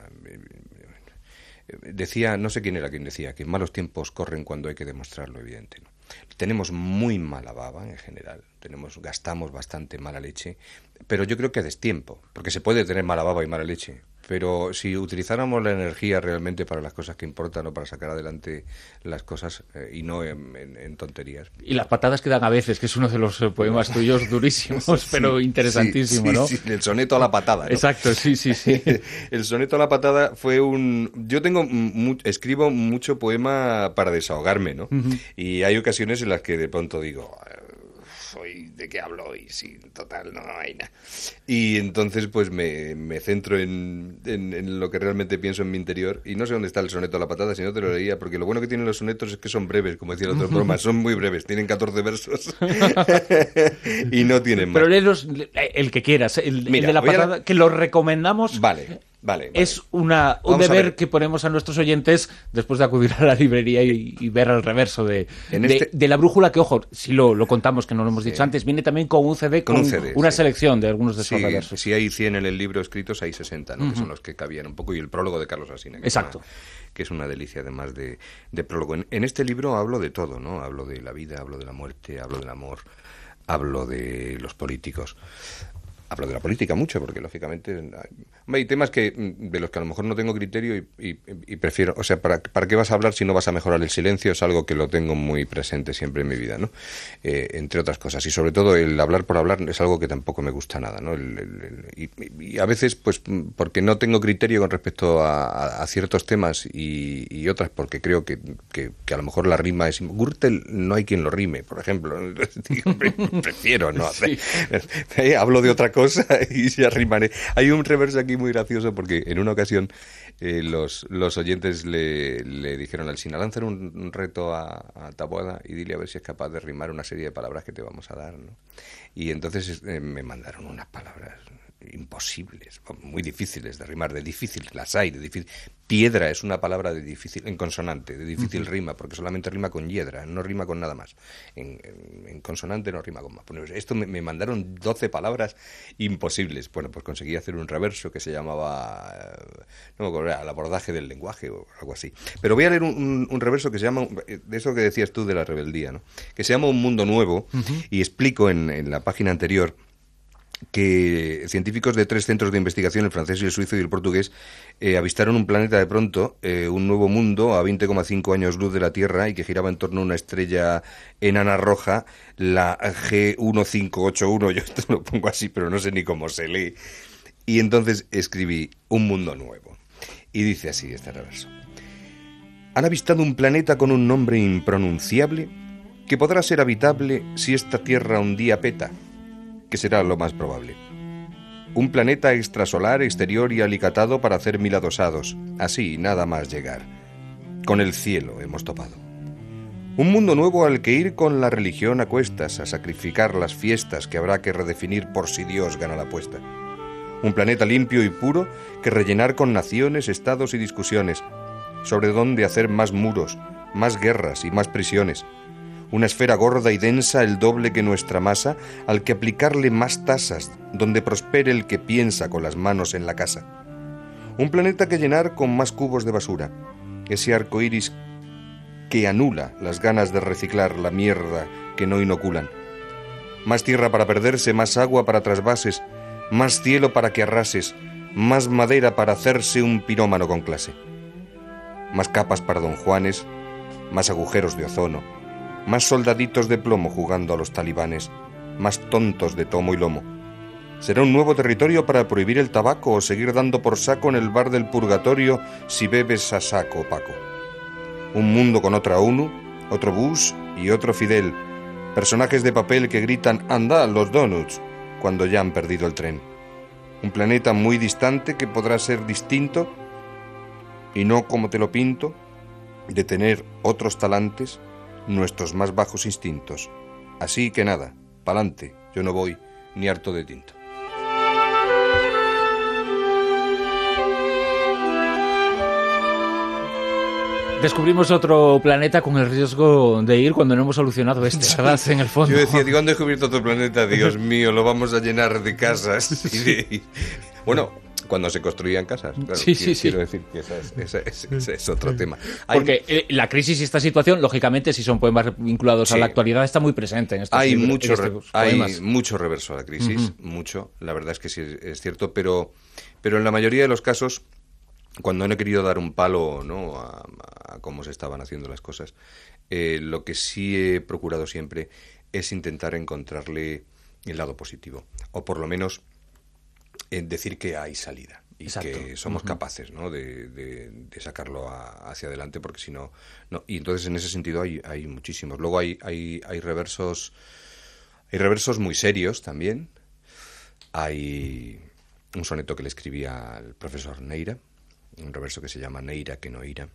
decía, no sé quién era quien decía, que malos tiempos corren cuando hay que demostrar lo evidente, ¿no? Tenemos muy mala baba en general, tenemos, gastamos bastante mala leche, pero yo creo que a destiempo, porque se puede tener mala baba y mala leche. Pero si utilizáramos la energía realmente para las cosas que importan o para sacar adelante las cosas eh, y no en, en, en tonterías. Y las patadas que dan a veces, que es uno de los poemas tuyos durísimos, sí, pero interesantísimo, sí, ¿no? Sí, el soneto a la patada, ¿no? Exacto, sí, sí, sí. El soneto a la patada fue un... Yo tengo mu... escribo mucho poema para desahogarme, ¿no? Uh-huh. Y hay ocasiones en las que de pronto digo... Hoy, ¿de qué hablo hoy? Sí, total, no hay nada. Y entonces pues me, me centro en, en, en lo que realmente pienso en mi interior y no sé dónde está el soneto a la patada, si no te lo leía, porque lo bueno que tienen los sonetos es que son breves, como decía el otro programa, son muy breves, tienen catorce versos y no tienen más. Pero léelos el que quieras, el, Mira, el de la patada, a... que lo recomendamos. Vale. Vale, vale. Es una, un Vamos deber que ponemos a nuestros oyentes después de acudir a la librería y, y ver el reverso de, de, este... de La Brújula, que, ojo, si lo, lo contamos, que no lo hemos dicho sí. antes, viene también con un C D, con, con un C D, una sí. selección de algunos de esos sí, reversos. Si hay cien en el libro escritos, hay sesenta, ¿no? Uh-huh. Que son los que cabían un poco, y el prólogo de Carlos Asina. Que Exacto. Es una, que es una delicia, además de, de prólogo. En, en este libro hablo de todo, ¿no? Hablo de la vida, hablo de la muerte, hablo del amor, hablo de los políticos. Hablo de la política mucho, porque lógicamente hay, hay temas que de los que a lo mejor no tengo criterio y, y, y prefiero, o sea, ¿para, ¿para qué vas a hablar si no vas a mejorar el silencio? Es algo que lo tengo muy presente siempre en mi vida, ¿no? Eh, entre otras cosas. Y sobre todo el hablar por hablar es algo que tampoco me gusta nada, ¿no? El, el, el, y, y a veces, pues, porque no tengo criterio con respecto a, a, a ciertos temas y, y otras porque creo que, que, que a lo mejor la rima es... Gürtel no hay quien lo rime, por ejemplo. Digo, prefiero no hacer... Sí. Hablo de otra cosa. cosa y se arrimaré. Hay un reverso aquí muy gracioso porque en una ocasión eh, los, los oyentes le, le dijeron al Sina, lanzar un, un reto a, a Taboada y dile a ver si es capaz de rimar una serie de palabras que te vamos a dar, ¿no? Y entonces eh, me mandaron unas palabras imposibles, muy difíciles de rimar, de difícil, las hay, de difícil. Piedra es una palabra de difícil, en consonante, de difícil uh-huh. rima, porque solamente rima con hiedra, no rima con nada más. En, en, en consonante no rima con más. Bueno, esto me, me mandaron doce palabras imposibles. Bueno, pues conseguí hacer un reverso que se llamaba, no me acuerdo, el abordaje del lenguaje o algo así. Pero voy a leer un, un, un reverso que se llama, de eso que decías tú de la rebeldía, ¿no? Que se llama Un Mundo Nuevo, uh-huh. y explico en, en la página anterior que científicos de tres centros de investigación, el francés, el suizo y el portugués, eh, avistaron un planeta de pronto, eh, un nuevo mundo a veinte coma cinco años luz de la Tierra y que giraba en torno a una estrella enana roja, la G uno cinco ocho uno, yo esto lo pongo así, pero no sé ni cómo se lee. Y entonces escribí Un Mundo Nuevo. Y dice así este reverso. Han avistado un planeta con un nombre impronunciable que podrá ser habitable si esta Tierra un día peta, que será lo más probable. Un planeta extrasolar, exterior y alicatado para hacer mil adosados. Así, nada más llegar. Con el cielo hemos topado. Un mundo nuevo al que ir con la religión a cuestas, a sacrificar las fiestas que habrá que redefinir por si Dios gana la apuesta. Un planeta limpio y puro que rellenar con naciones, estados y discusiones, sobre dónde hacer más muros, más guerras y más prisiones. Una esfera gorda y densa, el doble que nuestra masa, al que aplicarle más tasas, donde prospere el que piensa con las manos en la casa. Un planeta que llenar con más cubos de basura, ese arco iris que anula las ganas de reciclar la mierda que no inoculan. Más tierra para perderse, más agua para trasvases, más cielo para que arrases, más madera para hacerse un pirómano con clase. Más capas para don Juanes, más agujeros de ozono, más soldaditos de plomo jugando a los talibanes, más tontos de tomo y lomo. ¿Será un nuevo territorio para prohibir el tabaco o seguir dando por saco en el bar del purgatorio si bebes a saco, Paco? Un mundo con otra ONU, otro Bush y otro Fidel, personajes de papel que gritan «¡Anda, los donuts!» cuando ya han perdido el tren. Un planeta muy distante que podrá ser distinto y no como te lo pinto, de tener otros talantes, nuestros más bajos instintos. Así que nada, pa'lante, yo no voy ni harto de tinto. Descubrimos otro planeta con el riesgo de ir cuando no hemos solucionado este, ¿verdad? En el fondo. Yo decía, digo, han descubierto otro planeta, Dios mío, lo vamos a llenar de casas. Y de... Bueno, cuando se construían casas, claro, sí, quiero, sí, quiero sí. decir que ese es, ese es, ese es otro tema. Hay... Porque eh, la crisis y esta situación, lógicamente, si son poemas vinculados sí. a la actualidad, está muy presente en estos, hay libros, mucho, en estos hay poemas. mucho reverso a la crisis, uh-huh. mucho, la verdad es que sí es cierto, pero, pero en la mayoría de los casos, cuando no he querido dar un palo, ¿no?, a, a cómo se estaban haciendo las cosas, eh, lo que sí he procurado siempre es intentar encontrarle el lado positivo, o por lo menos eh, decir que hay salida y Exacto. que somos uh-huh. capaces, ¿no?, de, de, de sacarlo a, hacia adelante, porque si no, no... Y entonces en ese sentido hay, hay muchísimos. Luego hay, hay, hay reversos, hay reversos muy serios también. Hay un soneto que le escribí al profesor Neira, un reverso que se llama Neira que no ira,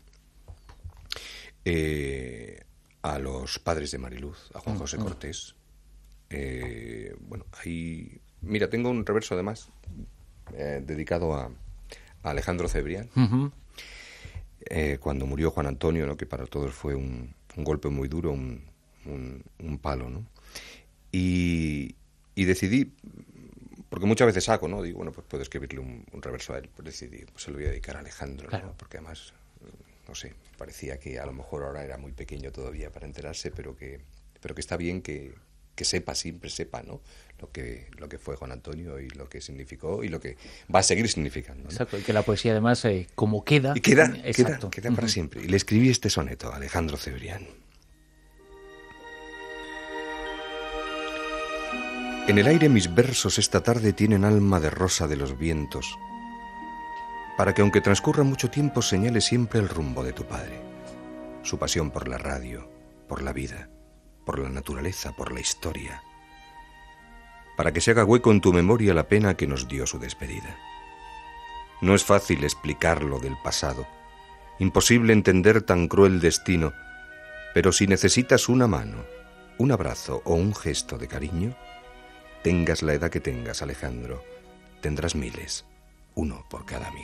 eh, a los padres de Mariluz, a Juan José Cortés. Eh, bueno, ahí... Mira, tengo un reverso además eh, dedicado a, a Alejandro Cebrián, uh-huh. eh, cuando murió Juan Antonio, ¿no?, que para todos fue un, un golpe muy duro, un, un, un palo, ¿no? Y, y decidí... Porque muchas veces saco, ¿no? Digo, bueno, pues puedo escribirle un, un reverso a él. Pues decidí, pues se lo voy a dedicar a Alejandro, claro. ¿no? Porque además, no sé, parecía que a lo mejor ahora era muy pequeño todavía para enterarse, pero que, pero que está bien que, que sepa, siempre sepa, ¿no?, lo que, lo que fue Juan Antonio y lo que significó y lo que va a seguir significando, ¿no? Exacto, y que la poesía además, eh, como queda... Y queda, Exacto. queda, queda para uh-huh. siempre. Y le escribí este soneto a Alejandro Cebrián. En el aire mis versos esta tarde tienen alma de rosa de los vientos, para que aunque transcurra mucho tiempo señale siempre el rumbo de tu padre, su pasión por la radio, por la vida, por la naturaleza, por la historia, para que se haga hueco en tu memoria la pena que nos dio su despedida. No es fácil explicar lo del pasado, imposible entender tan cruel destino, pero si necesitas una mano, un abrazo o un gesto de cariño, tengas la edad que tengas, Alejandro, tendrás miles, uno por cada amigo.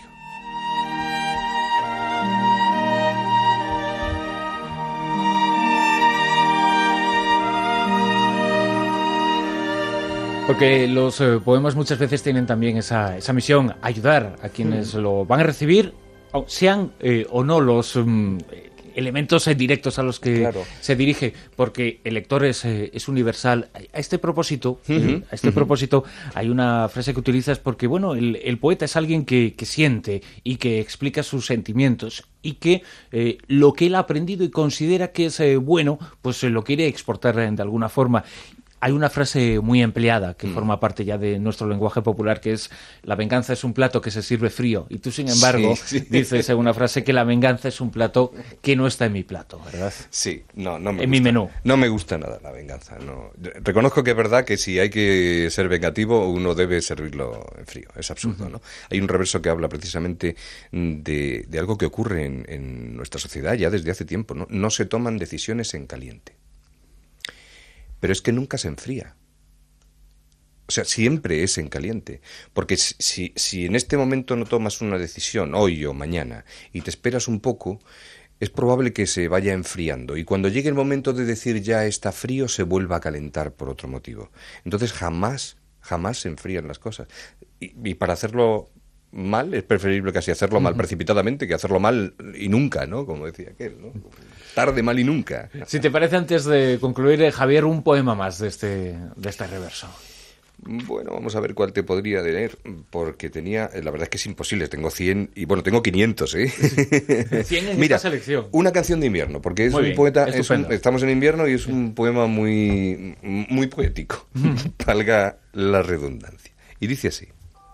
Porque los eh, poemas muchas veces tienen también esa, esa misión, ayudar a quienes mm. lo van a recibir, sean eh, o no los um, elementos eh, directos a los que claro. se dirige, porque el lector es, eh, es universal. A este propósito, uh-huh. eh, a este uh-huh. propósito, hay una frase que utilizas porque, bueno, el, el poeta es alguien que, que siente y que explica sus sentimientos y que eh, lo que él ha aprendido y considera que es eh, bueno, pues eh, lo quiere exportar eh, de alguna forma. Hay una frase muy empleada que mm. forma parte ya de nuestro lenguaje popular, que es: la venganza es un plato que se sirve frío. Y tú, sin embargo, sí, sí. dices en una frase que la venganza es un plato que no está en mi plato, ¿verdad? Sí, no, no me En gusta. mi menú. No me gusta nada la venganza. No. Reconozco que es verdad que si hay que ser vengativo, uno debe servirlo en frío. Es absurdo, uh-huh. ¿no? Hay un reverso que habla precisamente de, de algo que ocurre en, en nuestra sociedad ya desde hace tiempo, ¿no? No se toman decisiones en caliente. Pero es que nunca se enfría. O sea, siempre es en caliente. Porque si, si en este momento no tomas una decisión, hoy o mañana, y te esperas un poco, es probable que se vaya enfriando. Y cuando llegue el momento de decir ya está frío, se vuelva a calentar por otro motivo. Entonces jamás, jamás se enfrían las cosas. Y, y para hacerlo mal, es preferible casi hacerlo mal precipitadamente que hacerlo mal y nunca, ¿no? Como decía aquel, ¿no? Tarde, mal y nunca. Si te parece, antes de concluir, Javier, un poema más de este, de este reverso. Bueno, vamos a ver cuál te podría leer, porque tenía, la verdad es que es imposible, tengo cien, y bueno, tengo quinientos, ¿eh? cien en Mira, esta selección. Una canción de invierno, porque es muy un bien, poeta, es un, estamos en invierno y es un poema muy, muy poético, valga la redundancia. Y dice así.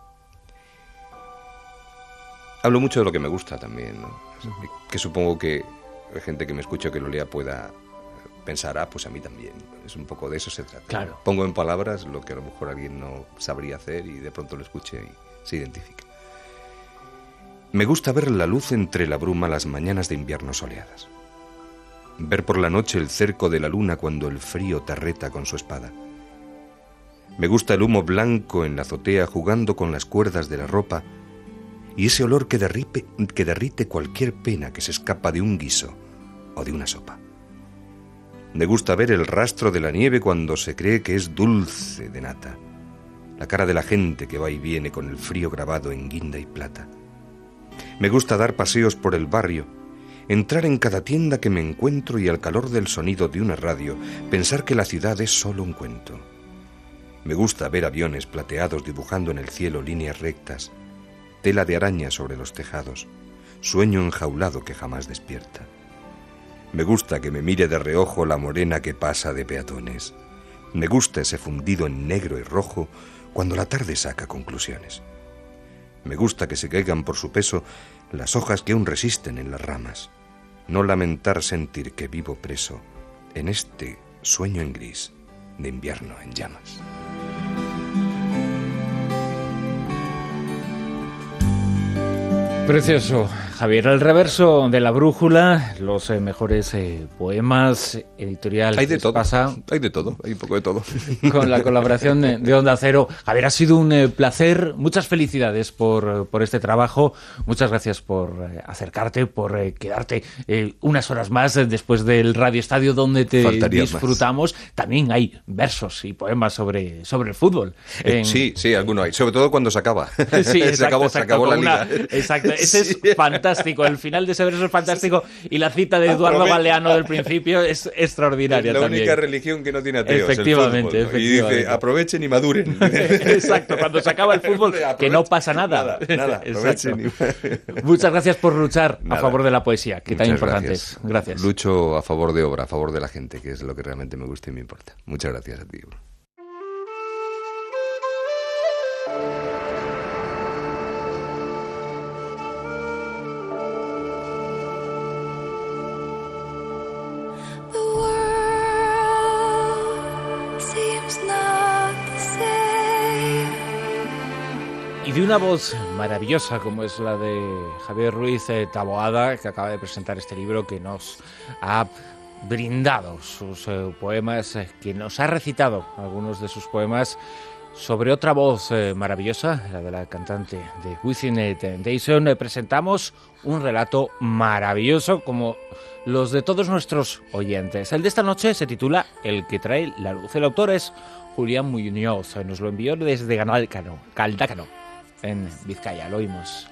Hablo mucho de lo que me gusta también, ¿no? Que supongo que la gente que me escuche o que lo lea pueda pensar, ah, pues a mí también. Es un poco de eso se trata. Claro. Pongo en palabras lo que a lo mejor alguien no sabría hacer y de pronto lo escuche y se identifica. Me gusta ver la luz entre la bruma las mañanas de invierno soleadas. Ver por la noche el cerco de la luna cuando el frío te arreta con su espada. Me gusta el humo blanco en la azotea jugando con las cuerdas de la ropa y ese olor que derrite, que derrite cualquier pena que se escapa de un guiso o de una sopa. Me gusta ver el rastro de la nieve cuando se cree que es dulce de nata, la cara de la gente que va y viene con el frío grabado en guinda y plata. Me gusta dar paseos por el barrio, entrar en cada tienda que me encuentro y al calor del sonido de una radio pensar que la ciudad es solo un cuento. Me gusta ver aviones plateados dibujando en el cielo líneas rectas, tela de araña sobre los tejados, sueño enjaulado que jamás despierta. Me gusta que me mire de reojo la morena que pasa de peatones. Me gusta ese fundido en negro y rojo cuando la tarde saca conclusiones. Me gusta que se caigan por su peso las hojas que aún resisten en las ramas. No lamentar sentir que vivo preso en este sueño en gris de invierno en llamas. Precioso, Javier. El reverso de La Brújula, los eh, mejores eh, poemas, editorial. Hay de todo, pasa, hay de todo, hay un poco de todo. Con la colaboración de, de Onda Cero. Javier, ha sido un eh, placer. Muchas felicidades por, por este trabajo. Muchas gracias por eh, acercarte, por eh, quedarte eh, unas horas más eh, después del Radio Estadio donde te Faltaría disfrutamos. Más. También hay versos y poemas sobre, sobre el fútbol. Eh, en... Sí, sí, alguno hay. Sobre todo cuando se acaba. Sí, exacto, se acabó, exacto, se acabó la liga. Una, exacto. Ese sí. Es fantástico, el final de ese verso es fantástico y la cita de Eduardo Aprove- Galeano del principio es extraordinaria es la también. única religión que no tiene ateos, efectivamente, el fútbol, ¿no? efectivamente. Y dice, aprovechen y maduren. Exacto, cuando se acaba el fútbol, que no pasa nada. Nada, nada aprovechen. Y... Muchas gracias por luchar nada. a favor de la poesía, que Muchas tan importante gracias. es. Gracias. Lucho a favor de obra, a favor de la gente, que es lo que realmente me gusta y me importa. Muchas gracias a ti. Seems not the same. Y de una voz maravillosa como es la de Javier Ruiz eh, Taboada, que acaba de presentar este libro, que nos ha brindado sus eh, poemas, eh, que nos ha recitado algunos de sus poemas, sobre otra voz eh, maravillosa, la de la cantante de Within Temptation. Eh, presentamos un relato maravilloso como los de todos nuestros oyentes. El de esta noche se titula El que trae la luz. El autor es Julián Muñoz, nos lo envió desde Galdácano, Galdácano, en Vizcaya. Lo oímos.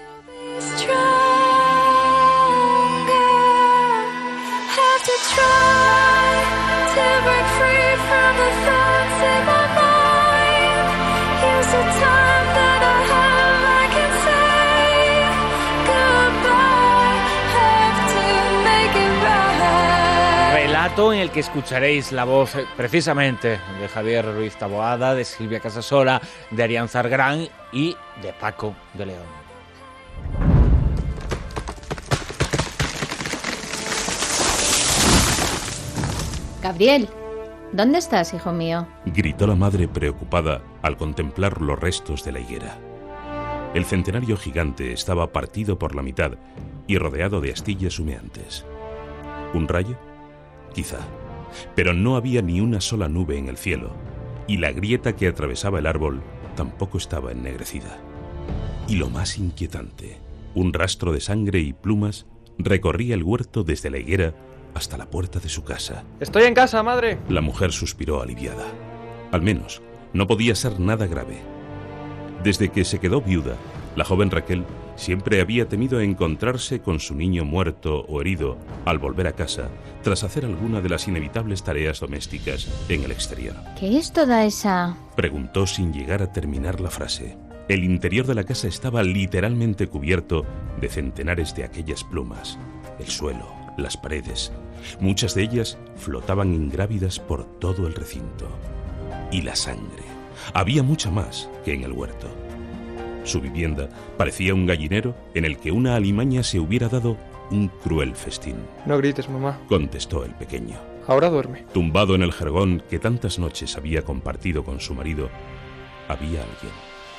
Relato en el que escucharéis la voz precisamente de Javier Ruiz Taboada, de Silvia Casasola, de Arián Zargrán y de Paco de León. Gabriel, ¿dónde estás, hijo mío? Gritó la madre preocupada al contemplar los restos de la higuera. El centenario gigante estaba partido por la mitad y rodeado de astillas humeantes. ¿Un rayo? Quizá, pero no había ni una sola nube en el cielo, y la grieta que atravesaba el árbol tampoco estaba ennegrecida. Y lo más inquietante, un rastro de sangre y plumas recorría el huerto desde la higuera hasta la puerta de su casa. ¡Estoy en casa, madre! La mujer suspiró aliviada. Al menos, no podía ser nada grave. Desde que se quedó viuda, la joven Raquel siempre había temido encontrarse con su niño muerto o herido al volver a casa tras hacer alguna de las inevitables tareas domésticas en el exterior. ¿Qué es toda esa...? Preguntó sin llegar a terminar la frase. El interior de la casa estaba literalmente cubierto de centenares de aquellas plumas. El suelo, las paredes, muchas de ellas flotaban ingrávidas por todo el recinto. Y la sangre. Había mucha más que en el huerto. Su vivienda parecía un gallinero en el que una alimaña se hubiera dado un cruel festín. No grites, mamá, contestó el pequeño. Ahora duerme. Tumbado en el jergón que tantas noches había compartido con su marido, había alguien.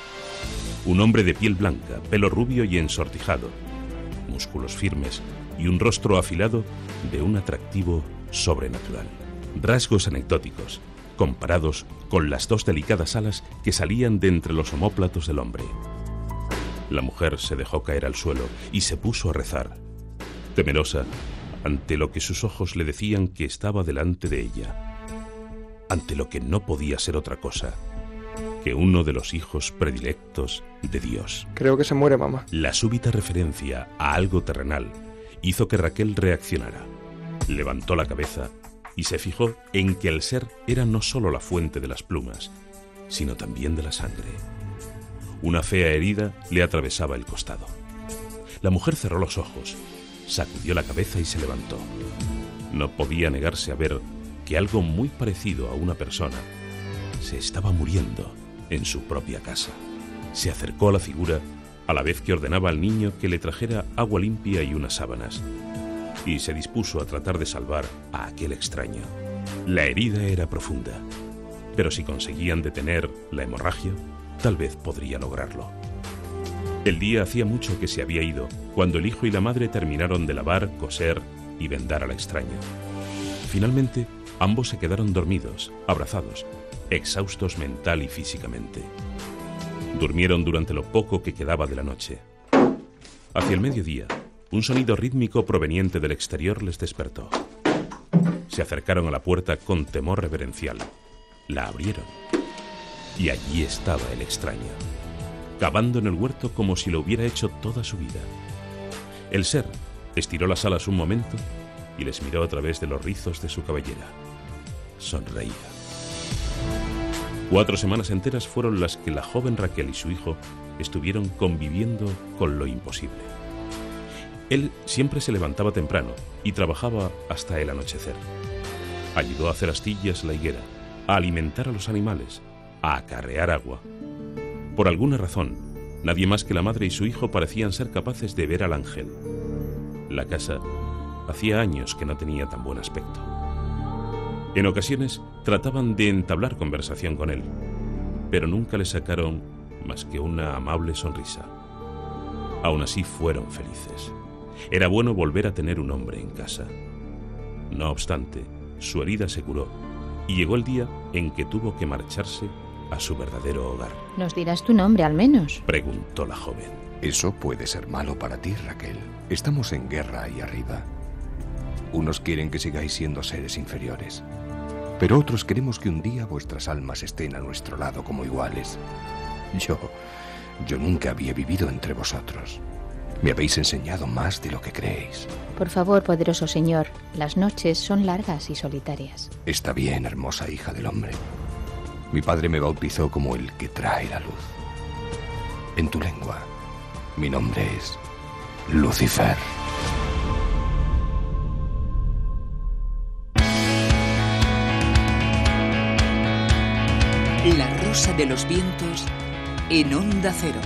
Un hombre de piel blanca, pelo rubio y ensortijado, músculos firmes y un rostro afilado de un atractivo sobrenatural. Rasgos anecdóticos, comparados con las dos delicadas alas que salían de entre los omóplatos del hombre. La mujer se dejó caer al suelo y se puso a rezar, temerosa ante lo que sus ojos le decían que estaba delante de ella, ante lo que no podía ser otra cosa que uno de los hijos predilectos de Dios. Creo que se muere, mamá. La súbita referencia a algo terrenal hizo que Raquel reaccionara. Levantó la cabeza y se fijó en que el ser era no solo la fuente de las plumas, sino también de la sangre. Una fea herida le atravesaba el costado. La mujer cerró los ojos, sacudió la cabeza y se levantó. No podía negarse a ver que algo muy parecido a una persona se estaba muriendo en su propia casa. Se acercó a la figura a la vez que ordenaba al niño que le trajera agua limpia y unas sábanas, y se dispuso a tratar de salvar a aquel extraño. La herida era profunda, pero si conseguían detener la hemorragia, tal vez podría lograrlo. El día hacía mucho que se había ido, cuando el hijo y la madre terminaron de lavar, coser y vendar al extraño. Finalmente, ambos se quedaron dormidos, abrazados, exhaustos mental y físicamente. Durmieron durante lo poco que quedaba de la noche. Hacia el mediodía, un sonido rítmico proveniente del exterior les despertó. Se acercaron a la puerta con temor reverencial. La abrieron. Y allí estaba el extraño, cavando en el huerto como si lo hubiera hecho toda su vida. El ser estiró las alas un momento y les miró a través de los rizos de su cabellera. Sonreía. Cuatro semanas enteras fueron las que la joven Raquel y su hijo estuvieron conviviendo con lo imposible. Él siempre se levantaba temprano y trabajaba hasta el anochecer. Ayudó a hacer astillas la higuera, a alimentar a los animales, a acarrear agua. Por alguna razón, nadie más que la madre y su hijo parecían ser capaces de ver al ángel. La casa hacía años que no tenía tan buen aspecto. En ocasiones trataban de entablar conversación con él, pero nunca le sacaron más que una amable sonrisa. Aún así fueron felices. Era bueno volver a tener un hombre en casa. No obstante, su herida se curó y llegó el día en que tuvo que marcharse a su verdadero hogar. ¿Nos dirás tu nombre al menos?, preguntó la joven. Eso puede ser malo para ti, Raquel. Estamos en guerra ahí arriba. Unos quieren que sigáis siendo seres inferiores, pero otros queremos que un día vuestras almas estén a nuestro lado como iguales. Yo, yo nunca había vivido entre vosotros. Me habéis enseñado más de lo que creéis. Por favor, poderoso señor, las noches son largas y solitarias. Está bien, hermosa hija del hombre. Mi padre me bautizó como el que trae la luz. En tu lengua, mi nombre es Lucifer. La Rosa de los Vientos en Onda Cero.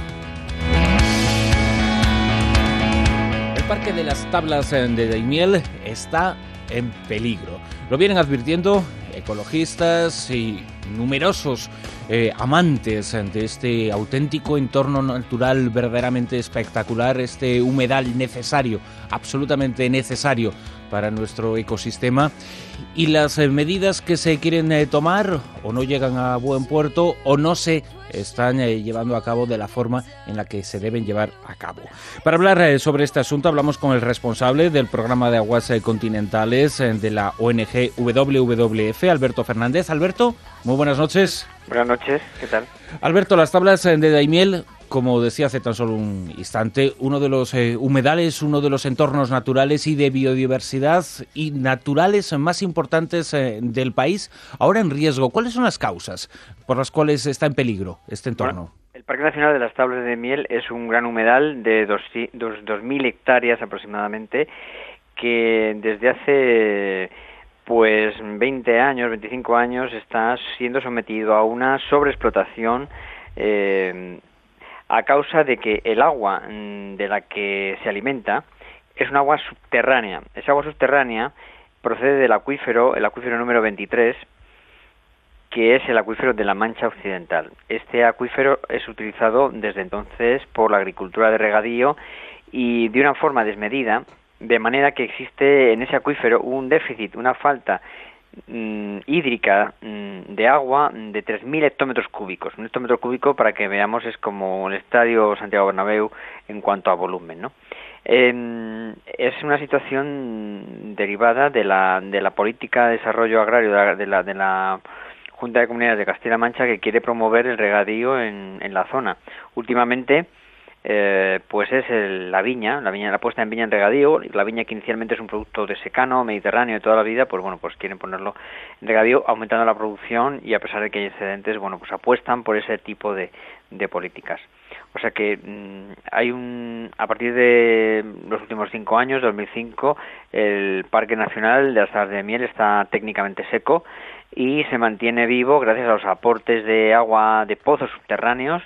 El Parque de las Tablas de Daimiel está en peligro. Lo vienen advirtiendo ecologistas y numerosos eh, amantes de este auténtico entorno natural verdaderamente espectacular, este humedal necesario, absolutamente necesario para nuestro ecosistema, y las eh, medidas que se quieren eh, tomar o no llegan a buen puerto o no se están eh, llevando a cabo de la forma en la que se deben llevar a cabo. Para hablar eh, sobre este asunto hablamos con el responsable del programa de aguas eh, continentales eh, de la O N G W W F, Alberto Fernández. Alberto, muy buenas noches. Buenas noches, ¿qué tal? Alberto, las tablas eh, de Daimiel, como decía hace tan solo un instante, uno de los eh, humedales, uno de los entornos naturales y de biodiversidad y naturales más importantes eh, del país, ahora en riesgo. ¿Cuáles son las causas por las cuales está en peligro este entorno? Bueno, el Parque Nacional de las Tablas de Daimiel es un gran humedal de dos mil hectáreas aproximadamente, que desde hace pues veinte años, veinticinco años, está siendo sometido a una sobreexplotación eh, a causa de que el agua de la que se alimenta es un agua subterránea. Esa agua subterránea procede del acuífero, el acuífero número veintitrés, que es el acuífero de la Mancha Occidental. Este acuífero es utilizado desde entonces por la agricultura de regadío y de una forma desmedida, de manera que existe en ese acuífero un déficit, una falta Mm, hídrica mm, de agua de tres mil hectómetros cúbicos. Un hectómetro cúbico, para que veamos, es como el estadio Santiago Bernabéu en cuanto a volumen, ¿no? Eh, es una situación derivada de la de la política de desarrollo agrario de la, de la, de la Junta de Comunidades de Castilla-La Mancha, que quiere promover el regadío en, en la zona. Últimamente, Eh, pues es el, la viña, la viña, la puesta en viña en regadío. La viña, que inicialmente es un producto de secano, mediterráneo de toda la vida, pues bueno, pues quieren ponerlo en regadío, aumentando la producción, y a pesar de que hay excedentes, bueno, pues apuestan por ese tipo de, de políticas. O sea que mmm, hay un, a partir de los últimos cinco años, dos mil cinco, el Parque Nacional de las Tablas de Daimiel está técnicamente seco y se mantiene vivo gracias a los aportes de agua de pozos subterráneos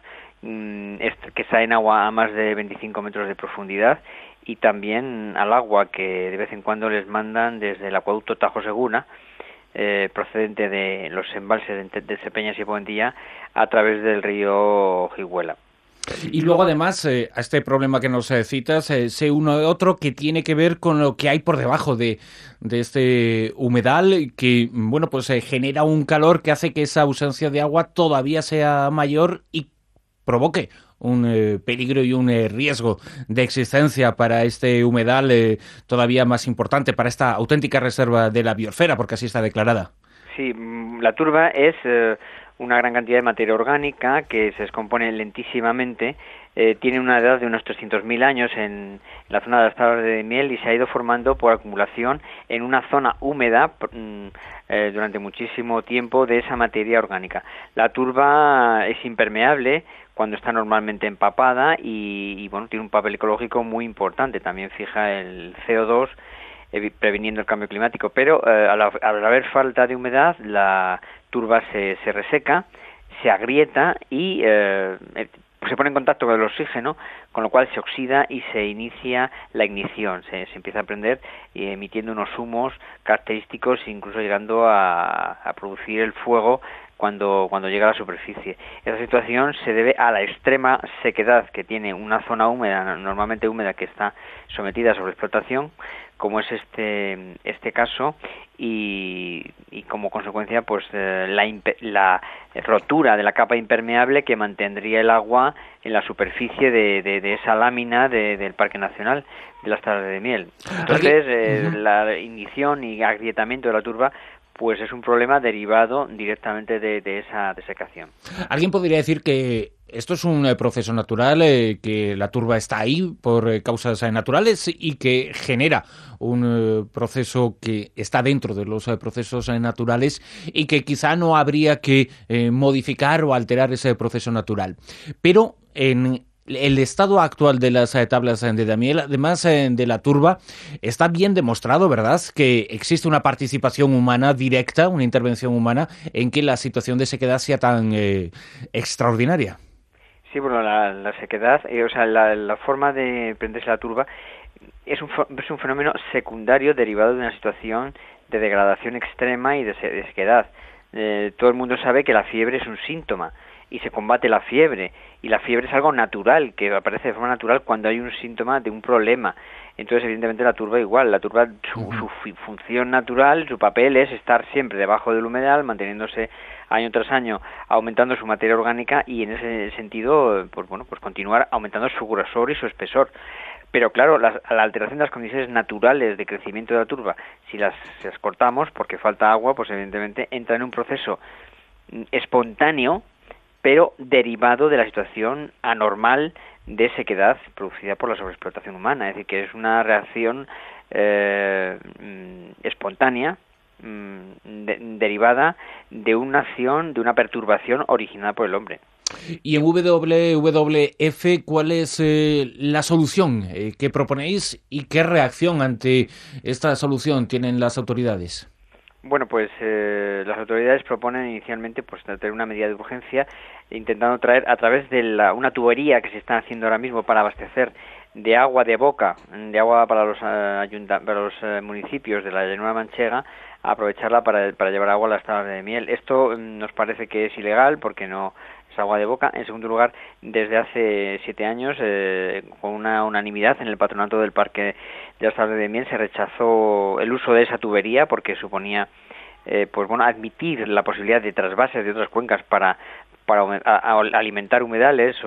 que extraen agua a más de veinticinco metros de profundidad, y también al agua que de vez en cuando les mandan desde el acueducto Tajo Segura, eh, procedente de los embalses de, de Sepeñas y Buendía, a través del río Jiguela. Y luego, además, eh, a este problema que nos eh, citas, eh, se une otro que tiene que ver con lo que hay por debajo de, de este humedal, que, bueno, pues eh, genera un calor que hace que esa ausencia de agua todavía sea mayor y provoque un eh, peligro y un eh, riesgo de existencia para este humedal eh, todavía más importante, para esta auténtica reserva de la biosfera, porque así está declarada. Sí, la turba es eh, una gran cantidad de materia orgánica que se descompone lentísimamente, eh, tiene una edad de unos trescientos mil años en la zona de las Tablas de Daimiel y se ha ido formando por acumulación en una zona húmeda mm, eh, durante muchísimo tiempo de esa materia orgánica. La turba es impermeable cuando está normalmente empapada y, y bueno, tiene un papel ecológico muy importante. También fija el C O dos, eh, previniendo el cambio climático, pero eh, al, al haber falta de humedad, la turba se, se reseca, se agrieta y eh, se pone en contacto con el oxígeno, con lo cual se oxida y se inicia la ignición, se, se empieza a prender y emitiendo unos humos característicos, incluso llegando a, a producir el fuego cuando, cuando llega a la superficie. Esa situación se debe a la extrema sequedad que tiene una zona húmeda, normalmente húmeda, que está sometida a sobreexplotación, como es este este caso, y, y como consecuencia pues eh, la, la rotura de la capa impermeable que mantendría el agua en la superficie de, de, de esa lámina de, del Parque Nacional de las Tablas de Miel. Entonces eh, uh-huh. la ignición y agrietamiento de la turba pues es un problema derivado directamente de, de esa desecación. ¿Alguien podría decir que esto es un eh, proceso natural, eh, que la turba está ahí por eh, causas eh, naturales y que genera un eh, proceso que está dentro de los eh, procesos eh, naturales y que quizá no habría que eh, modificar o alterar ese proceso natural? Pero en el estado actual de las eh, tablas de Daimiel, además eh, de la turba, está bien demostrado, ¿verdad?, que existe una participación humana directa, una intervención humana, en que la situación de sequedad sea tan eh, extraordinaria. Sí, bueno, la, la sequedad, eh, o sea, la, la forma de prenderse la turba es un, es un fenómeno secundario derivado de una situación de degradación extrema y de, se, de sequedad. Eh, todo el mundo sabe que la fiebre es un síntoma y se combate la fiebre, y la fiebre es algo natural, que aparece de forma natural cuando hay un síntoma de un problema. Entonces, evidentemente, la turba igual, la turba, su, uh-huh. su función natural, su papel es estar siempre debajo del humedal, manteniéndose año tras año, aumentando su materia orgánica, y en ese sentido, pues bueno, pues continuar aumentando su grosor y su espesor. Pero claro, la, la alteración de las condiciones naturales de crecimiento de la turba, si las, si las cortamos porque falta agua, pues evidentemente entra en un proceso espontáneo, pero derivado de la situación anormal de sequedad producida por la sobreexplotación humana. Es decir, que es una reacción eh, espontánea, de, derivada de una acción, de una perturbación originada por el hombre. Y en W W F, ¿cuál es eh, la solución eh, que proponéis y qué reacción ante esta solución tienen las autoridades? Bueno, pues eh, las autoridades proponen inicialmente pues tener una medida de urgencia, intentando traer a través de la, una tubería que se está haciendo ahora mismo para abastecer de agua de boca, de agua para los, uh, ayunta, para los uh, municipios de la llanura manchega, a aprovecharla para, para llevar agua a las tablas de Miel. Esto um, nos parece que es ilegal porque no es agua de boca. En segundo lugar, desde hace siete años, eh, con una unanimidad en el patronato del Parque de las Tablas de Miel, se rechazó el uso de esa tubería porque suponía eh, pues bueno, admitir la posibilidad de trasvases de otras cuencas para para a, a alimentar humedales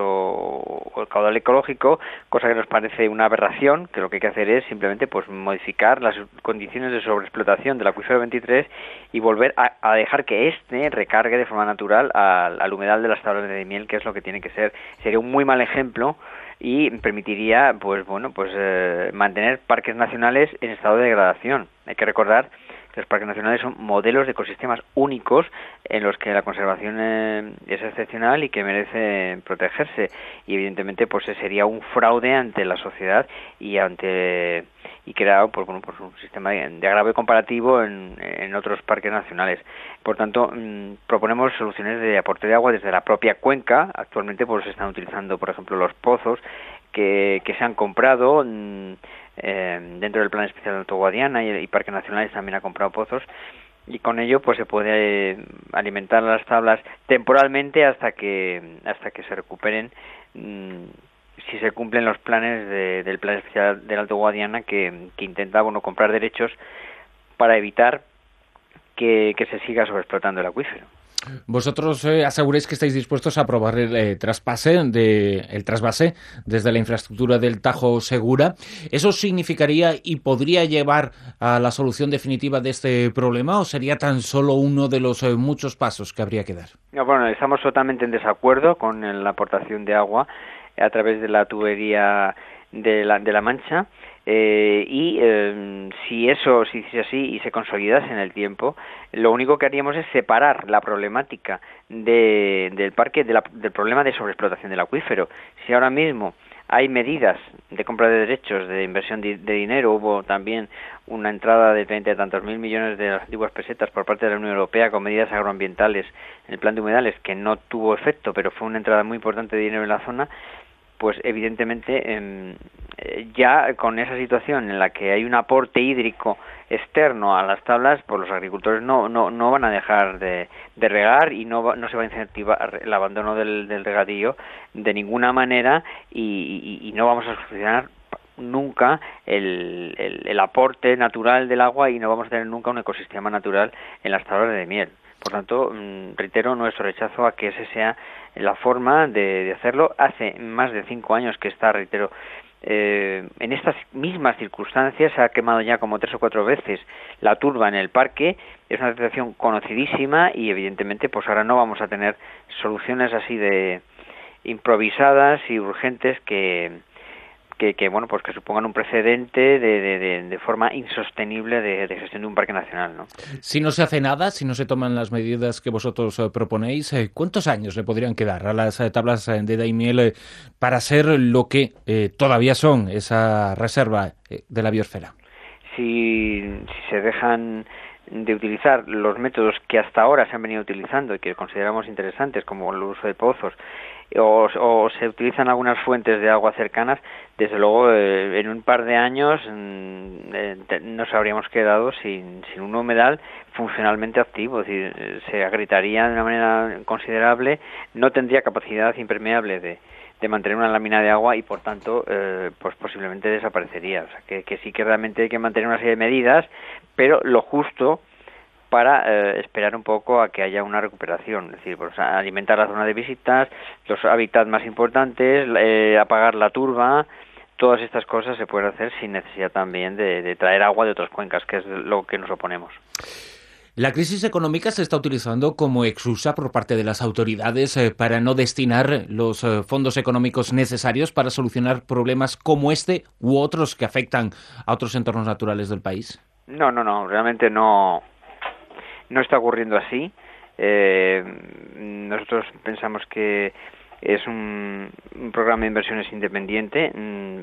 o, o el caudal ecológico, cosa que nos parece una aberración, que lo que hay que hacer es simplemente pues modificar las condiciones de sobreexplotación del acuífero veintitrés y volver a, a dejar que éste recargue de forma natural al, al humedal de las tablas de Miel, que es lo que tiene que ser. Sería un muy mal ejemplo y permitiría pues bueno pues eh, mantener parques nacionales en estado de degradación. Hay que recordar que los parques nacionales son modelos de ecosistemas únicos en los que la conservación eh, es excepcional y que merece protegerse, y evidentemente pues sería un fraude ante la sociedad y ante y creado pues bueno pues un sistema de, de agravio comparativo en, en otros parques nacionales. Por tanto, mmm, proponemos soluciones de aporte de agua desde la propia cuenca. Actualmente pues se están utilizando, por ejemplo, los pozos que, que se han comprado mmm, Eh, dentro del Plan Especial de Alto Guadiana, y, y Parques Nacionales también ha comprado pozos, y con ello pues se puede eh, alimentar las tablas temporalmente hasta que hasta que se recuperen, mmm, si se cumplen los planes de, del Plan Especial del Alto Guadiana, que, que intenta bueno comprar derechos para evitar que, que se siga sobreexplotando el acuífero. Vosotros eh, aseguréis que estáis dispuestos a aprobar el eh, traspase de el trasvase desde la infraestructura del Tajo Segura. ¿Eso significaría y podría llevar a la solución definitiva de este problema, o sería tan solo uno de los eh, muchos pasos que habría que dar? No, bueno, estamos totalmente en desacuerdo con la aportación de agua a través de la tubería de la, de la Mancha. Eh, y eh, si eso si es así y se consolidase en el tiempo, lo único que haríamos es separar la problemática de, del parque de la, del problema de sobreexplotación del acuífero. Si ahora mismo hay medidas de compra de derechos, de inversión de, de dinero, hubo también una entrada de treinta y tantos mil millones de las antiguas pesetas por parte de la Unión Europea con medidas agroambientales en el plan de humedales, que no tuvo efecto, pero fue una entrada muy importante de dinero en la zona. pues evidentemente eh, ya con esa situación en la que hay un aporte hídrico externo a las tablas, pues los agricultores no no no van a dejar de, de regar y no va, no se va a incentivar el abandono del, del regadío de ninguna manera y, y, y no vamos a solucionar nunca el, el, el aporte natural del agua y no vamos a tener nunca un ecosistema natural en las tablas de miel. Por tanto, reitero nuestro rechazo a que esa sea la forma de, de hacerlo. Hace más de cinco años que está, reitero, eh, en estas mismas circunstancias se ha quemado ya como tres o cuatro veces la turba en el parque. Es una situación conocidísima y evidentemente pues ahora no vamos a tener soluciones así de improvisadas y urgentes que Que, que bueno pues que supongan un precedente de, de, de, de forma insostenible de, de gestión de un parque nacional, ¿no? Si no se hace nada, si no se toman las medidas que vosotros eh, proponéis, eh, ¿cuántos años le podrían quedar a las eh, tablas eh, de Daimiel eh, para ser lo que eh, todavía son, esa reserva eh, de la biosfera? Si, si se dejan de utilizar los métodos que hasta ahora se han venido utilizando y que consideramos interesantes, como el uso de pozos, O, o se utilizan algunas fuentes de agua cercanas, desde luego eh, en un par de años eh, nos habríamos quedado sin, sin un humedal funcionalmente activo, es decir, se agrietaría de una manera considerable, no tendría capacidad impermeable de, de mantener una lámina de agua y por tanto eh, pues posiblemente desaparecería. O sea, que, que sí que realmente hay que mantener una serie de medidas, pero lo justo para eh, esperar un poco a que haya una recuperación, es decir, pues, alimentar la zona de visitas, los hábitats más importantes, eh, apagar la turba, todas estas cosas se pueden hacer sin necesidad también de, de traer agua de otras cuencas, que es lo que nos oponemos. La crisis económica se está utilizando como excusa por parte de las autoridades eh, para no destinar los eh, fondos económicos necesarios para solucionar problemas como este u otros que afectan a otros entornos naturales del país. No, no, no, realmente no... No está ocurriendo así. Eh, nosotros pensamos que es un, un programa de inversiones independiente mmm,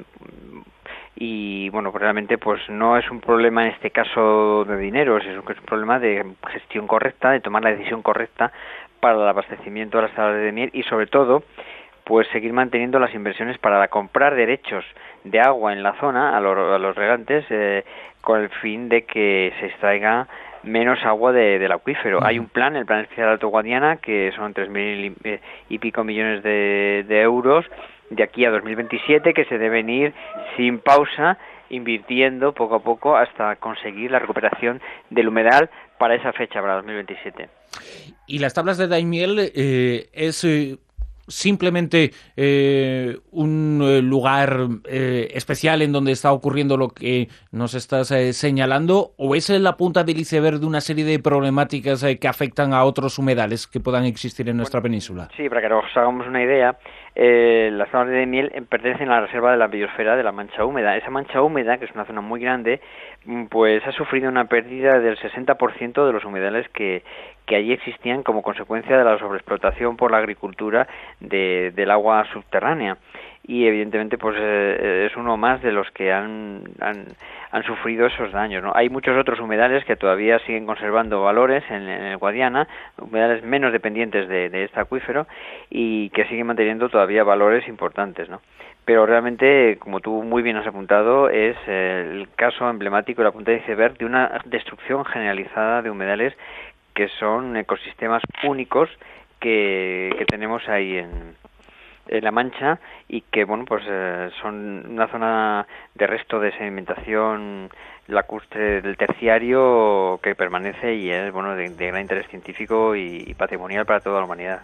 y bueno, pues realmente pues no es un problema en este caso de dinero, es un, es un problema de gestión correcta, de tomar la decisión correcta para el abastecimiento de las tablas de miel y sobre todo pues seguir manteniendo las inversiones para comprar derechos de agua en la zona a los, a los regantes eh, con el fin de que se extraiga menos agua de, del acuífero. Uh-huh. Hay un plan, el Plan Especial Alto Guadiana, que son tres mil y pico millones de, de euros de aquí a dos mil veintisiete, que se deben ir sin pausa invirtiendo poco a poco hasta conseguir la recuperación del humedal para esa fecha, para dos mil veintisiete. Y las tablas de Daimiel eh, es... Eh... simplemente eh, un eh, lugar eh, especial en donde está ocurriendo lo que nos estás eh, señalando, o es la punta del iceberg de una serie de problemáticas eh, que afectan a otros humedales que puedan existir en nuestra bueno, península? Sí, para que nos hagamos una idea, eh, las tablas de miel pertenecen a la reserva de la biosfera de la Mancha Húmeda. Esa Mancha Húmeda, que es una zona muy grande, pues ha sufrido una pérdida del sesenta por ciento de los humedales que que allí existían como consecuencia de la sobreexplotación por la agricultura de, del agua subterránea y evidentemente pues eh, es uno más de los que han, han, han sufrido esos daños, ¿no? Hay muchos otros humedales que todavía siguen conservando valores en, en el Guadiana, humedales menos dependientes de, de este acuífero y que siguen manteniendo todavía valores importantes, ¿no? Pero realmente, como tú muy bien has apuntado, es el caso emblemático de la punta de iceberg de una destrucción generalizada de humedales que son ecosistemas únicos que, que tenemos ahí en, en La Mancha y que, bueno, pues eh, son una zona de resto de sedimentación lacustre del terciario que permanece y es, bueno, de, de gran interés científico y, y patrimonial para toda la humanidad.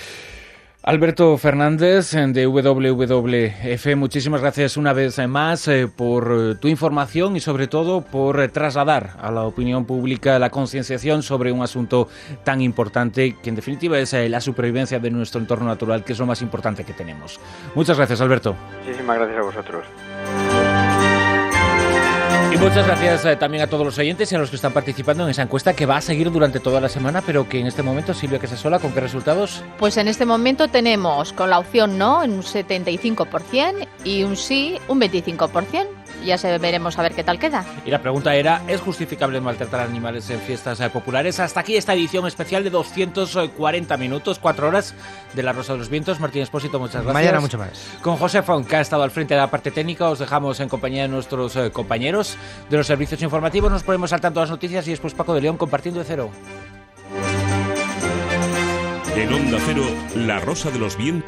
Alberto Fernández de W W F, muchísimas gracias una vez más eh, por tu información y sobre todo por eh, trasladar a la opinión pública la concienciación sobre un asunto tan importante que en definitiva es eh, la supervivencia de nuestro entorno natural, que es lo más importante que tenemos. Muchas gracias, Alberto. Muchísimas gracias a vosotros. Y muchas gracias eh, también a todos los oyentes y a los que están participando en esa encuesta que va a seguir durante toda la semana, pero que en este momento, Silvia Casasola, ¿con qué resultados? Pues en este momento tenemos con la opción no en un setenta y cinco por ciento y un sí un veinticinco por ciento. Ya se veremos a ver qué tal queda. Y la pregunta era, ¿es justificable maltratar animales en fiestas eh, populares? Hasta aquí esta edición especial de doscientos cuarenta minutos, cuatro horas de La Rosa de los Vientos. Martín Espósito, muchas gracias. Mañana mucho más. Con José Font, que ha estado al frente de la parte técnica, os dejamos en compañía de nuestros eh, compañeros de los servicios informativos. Nos ponemos al tanto de las noticias y después Paco de León compartiendo de cero. En Onda Cero, La Rosa de los Vientos.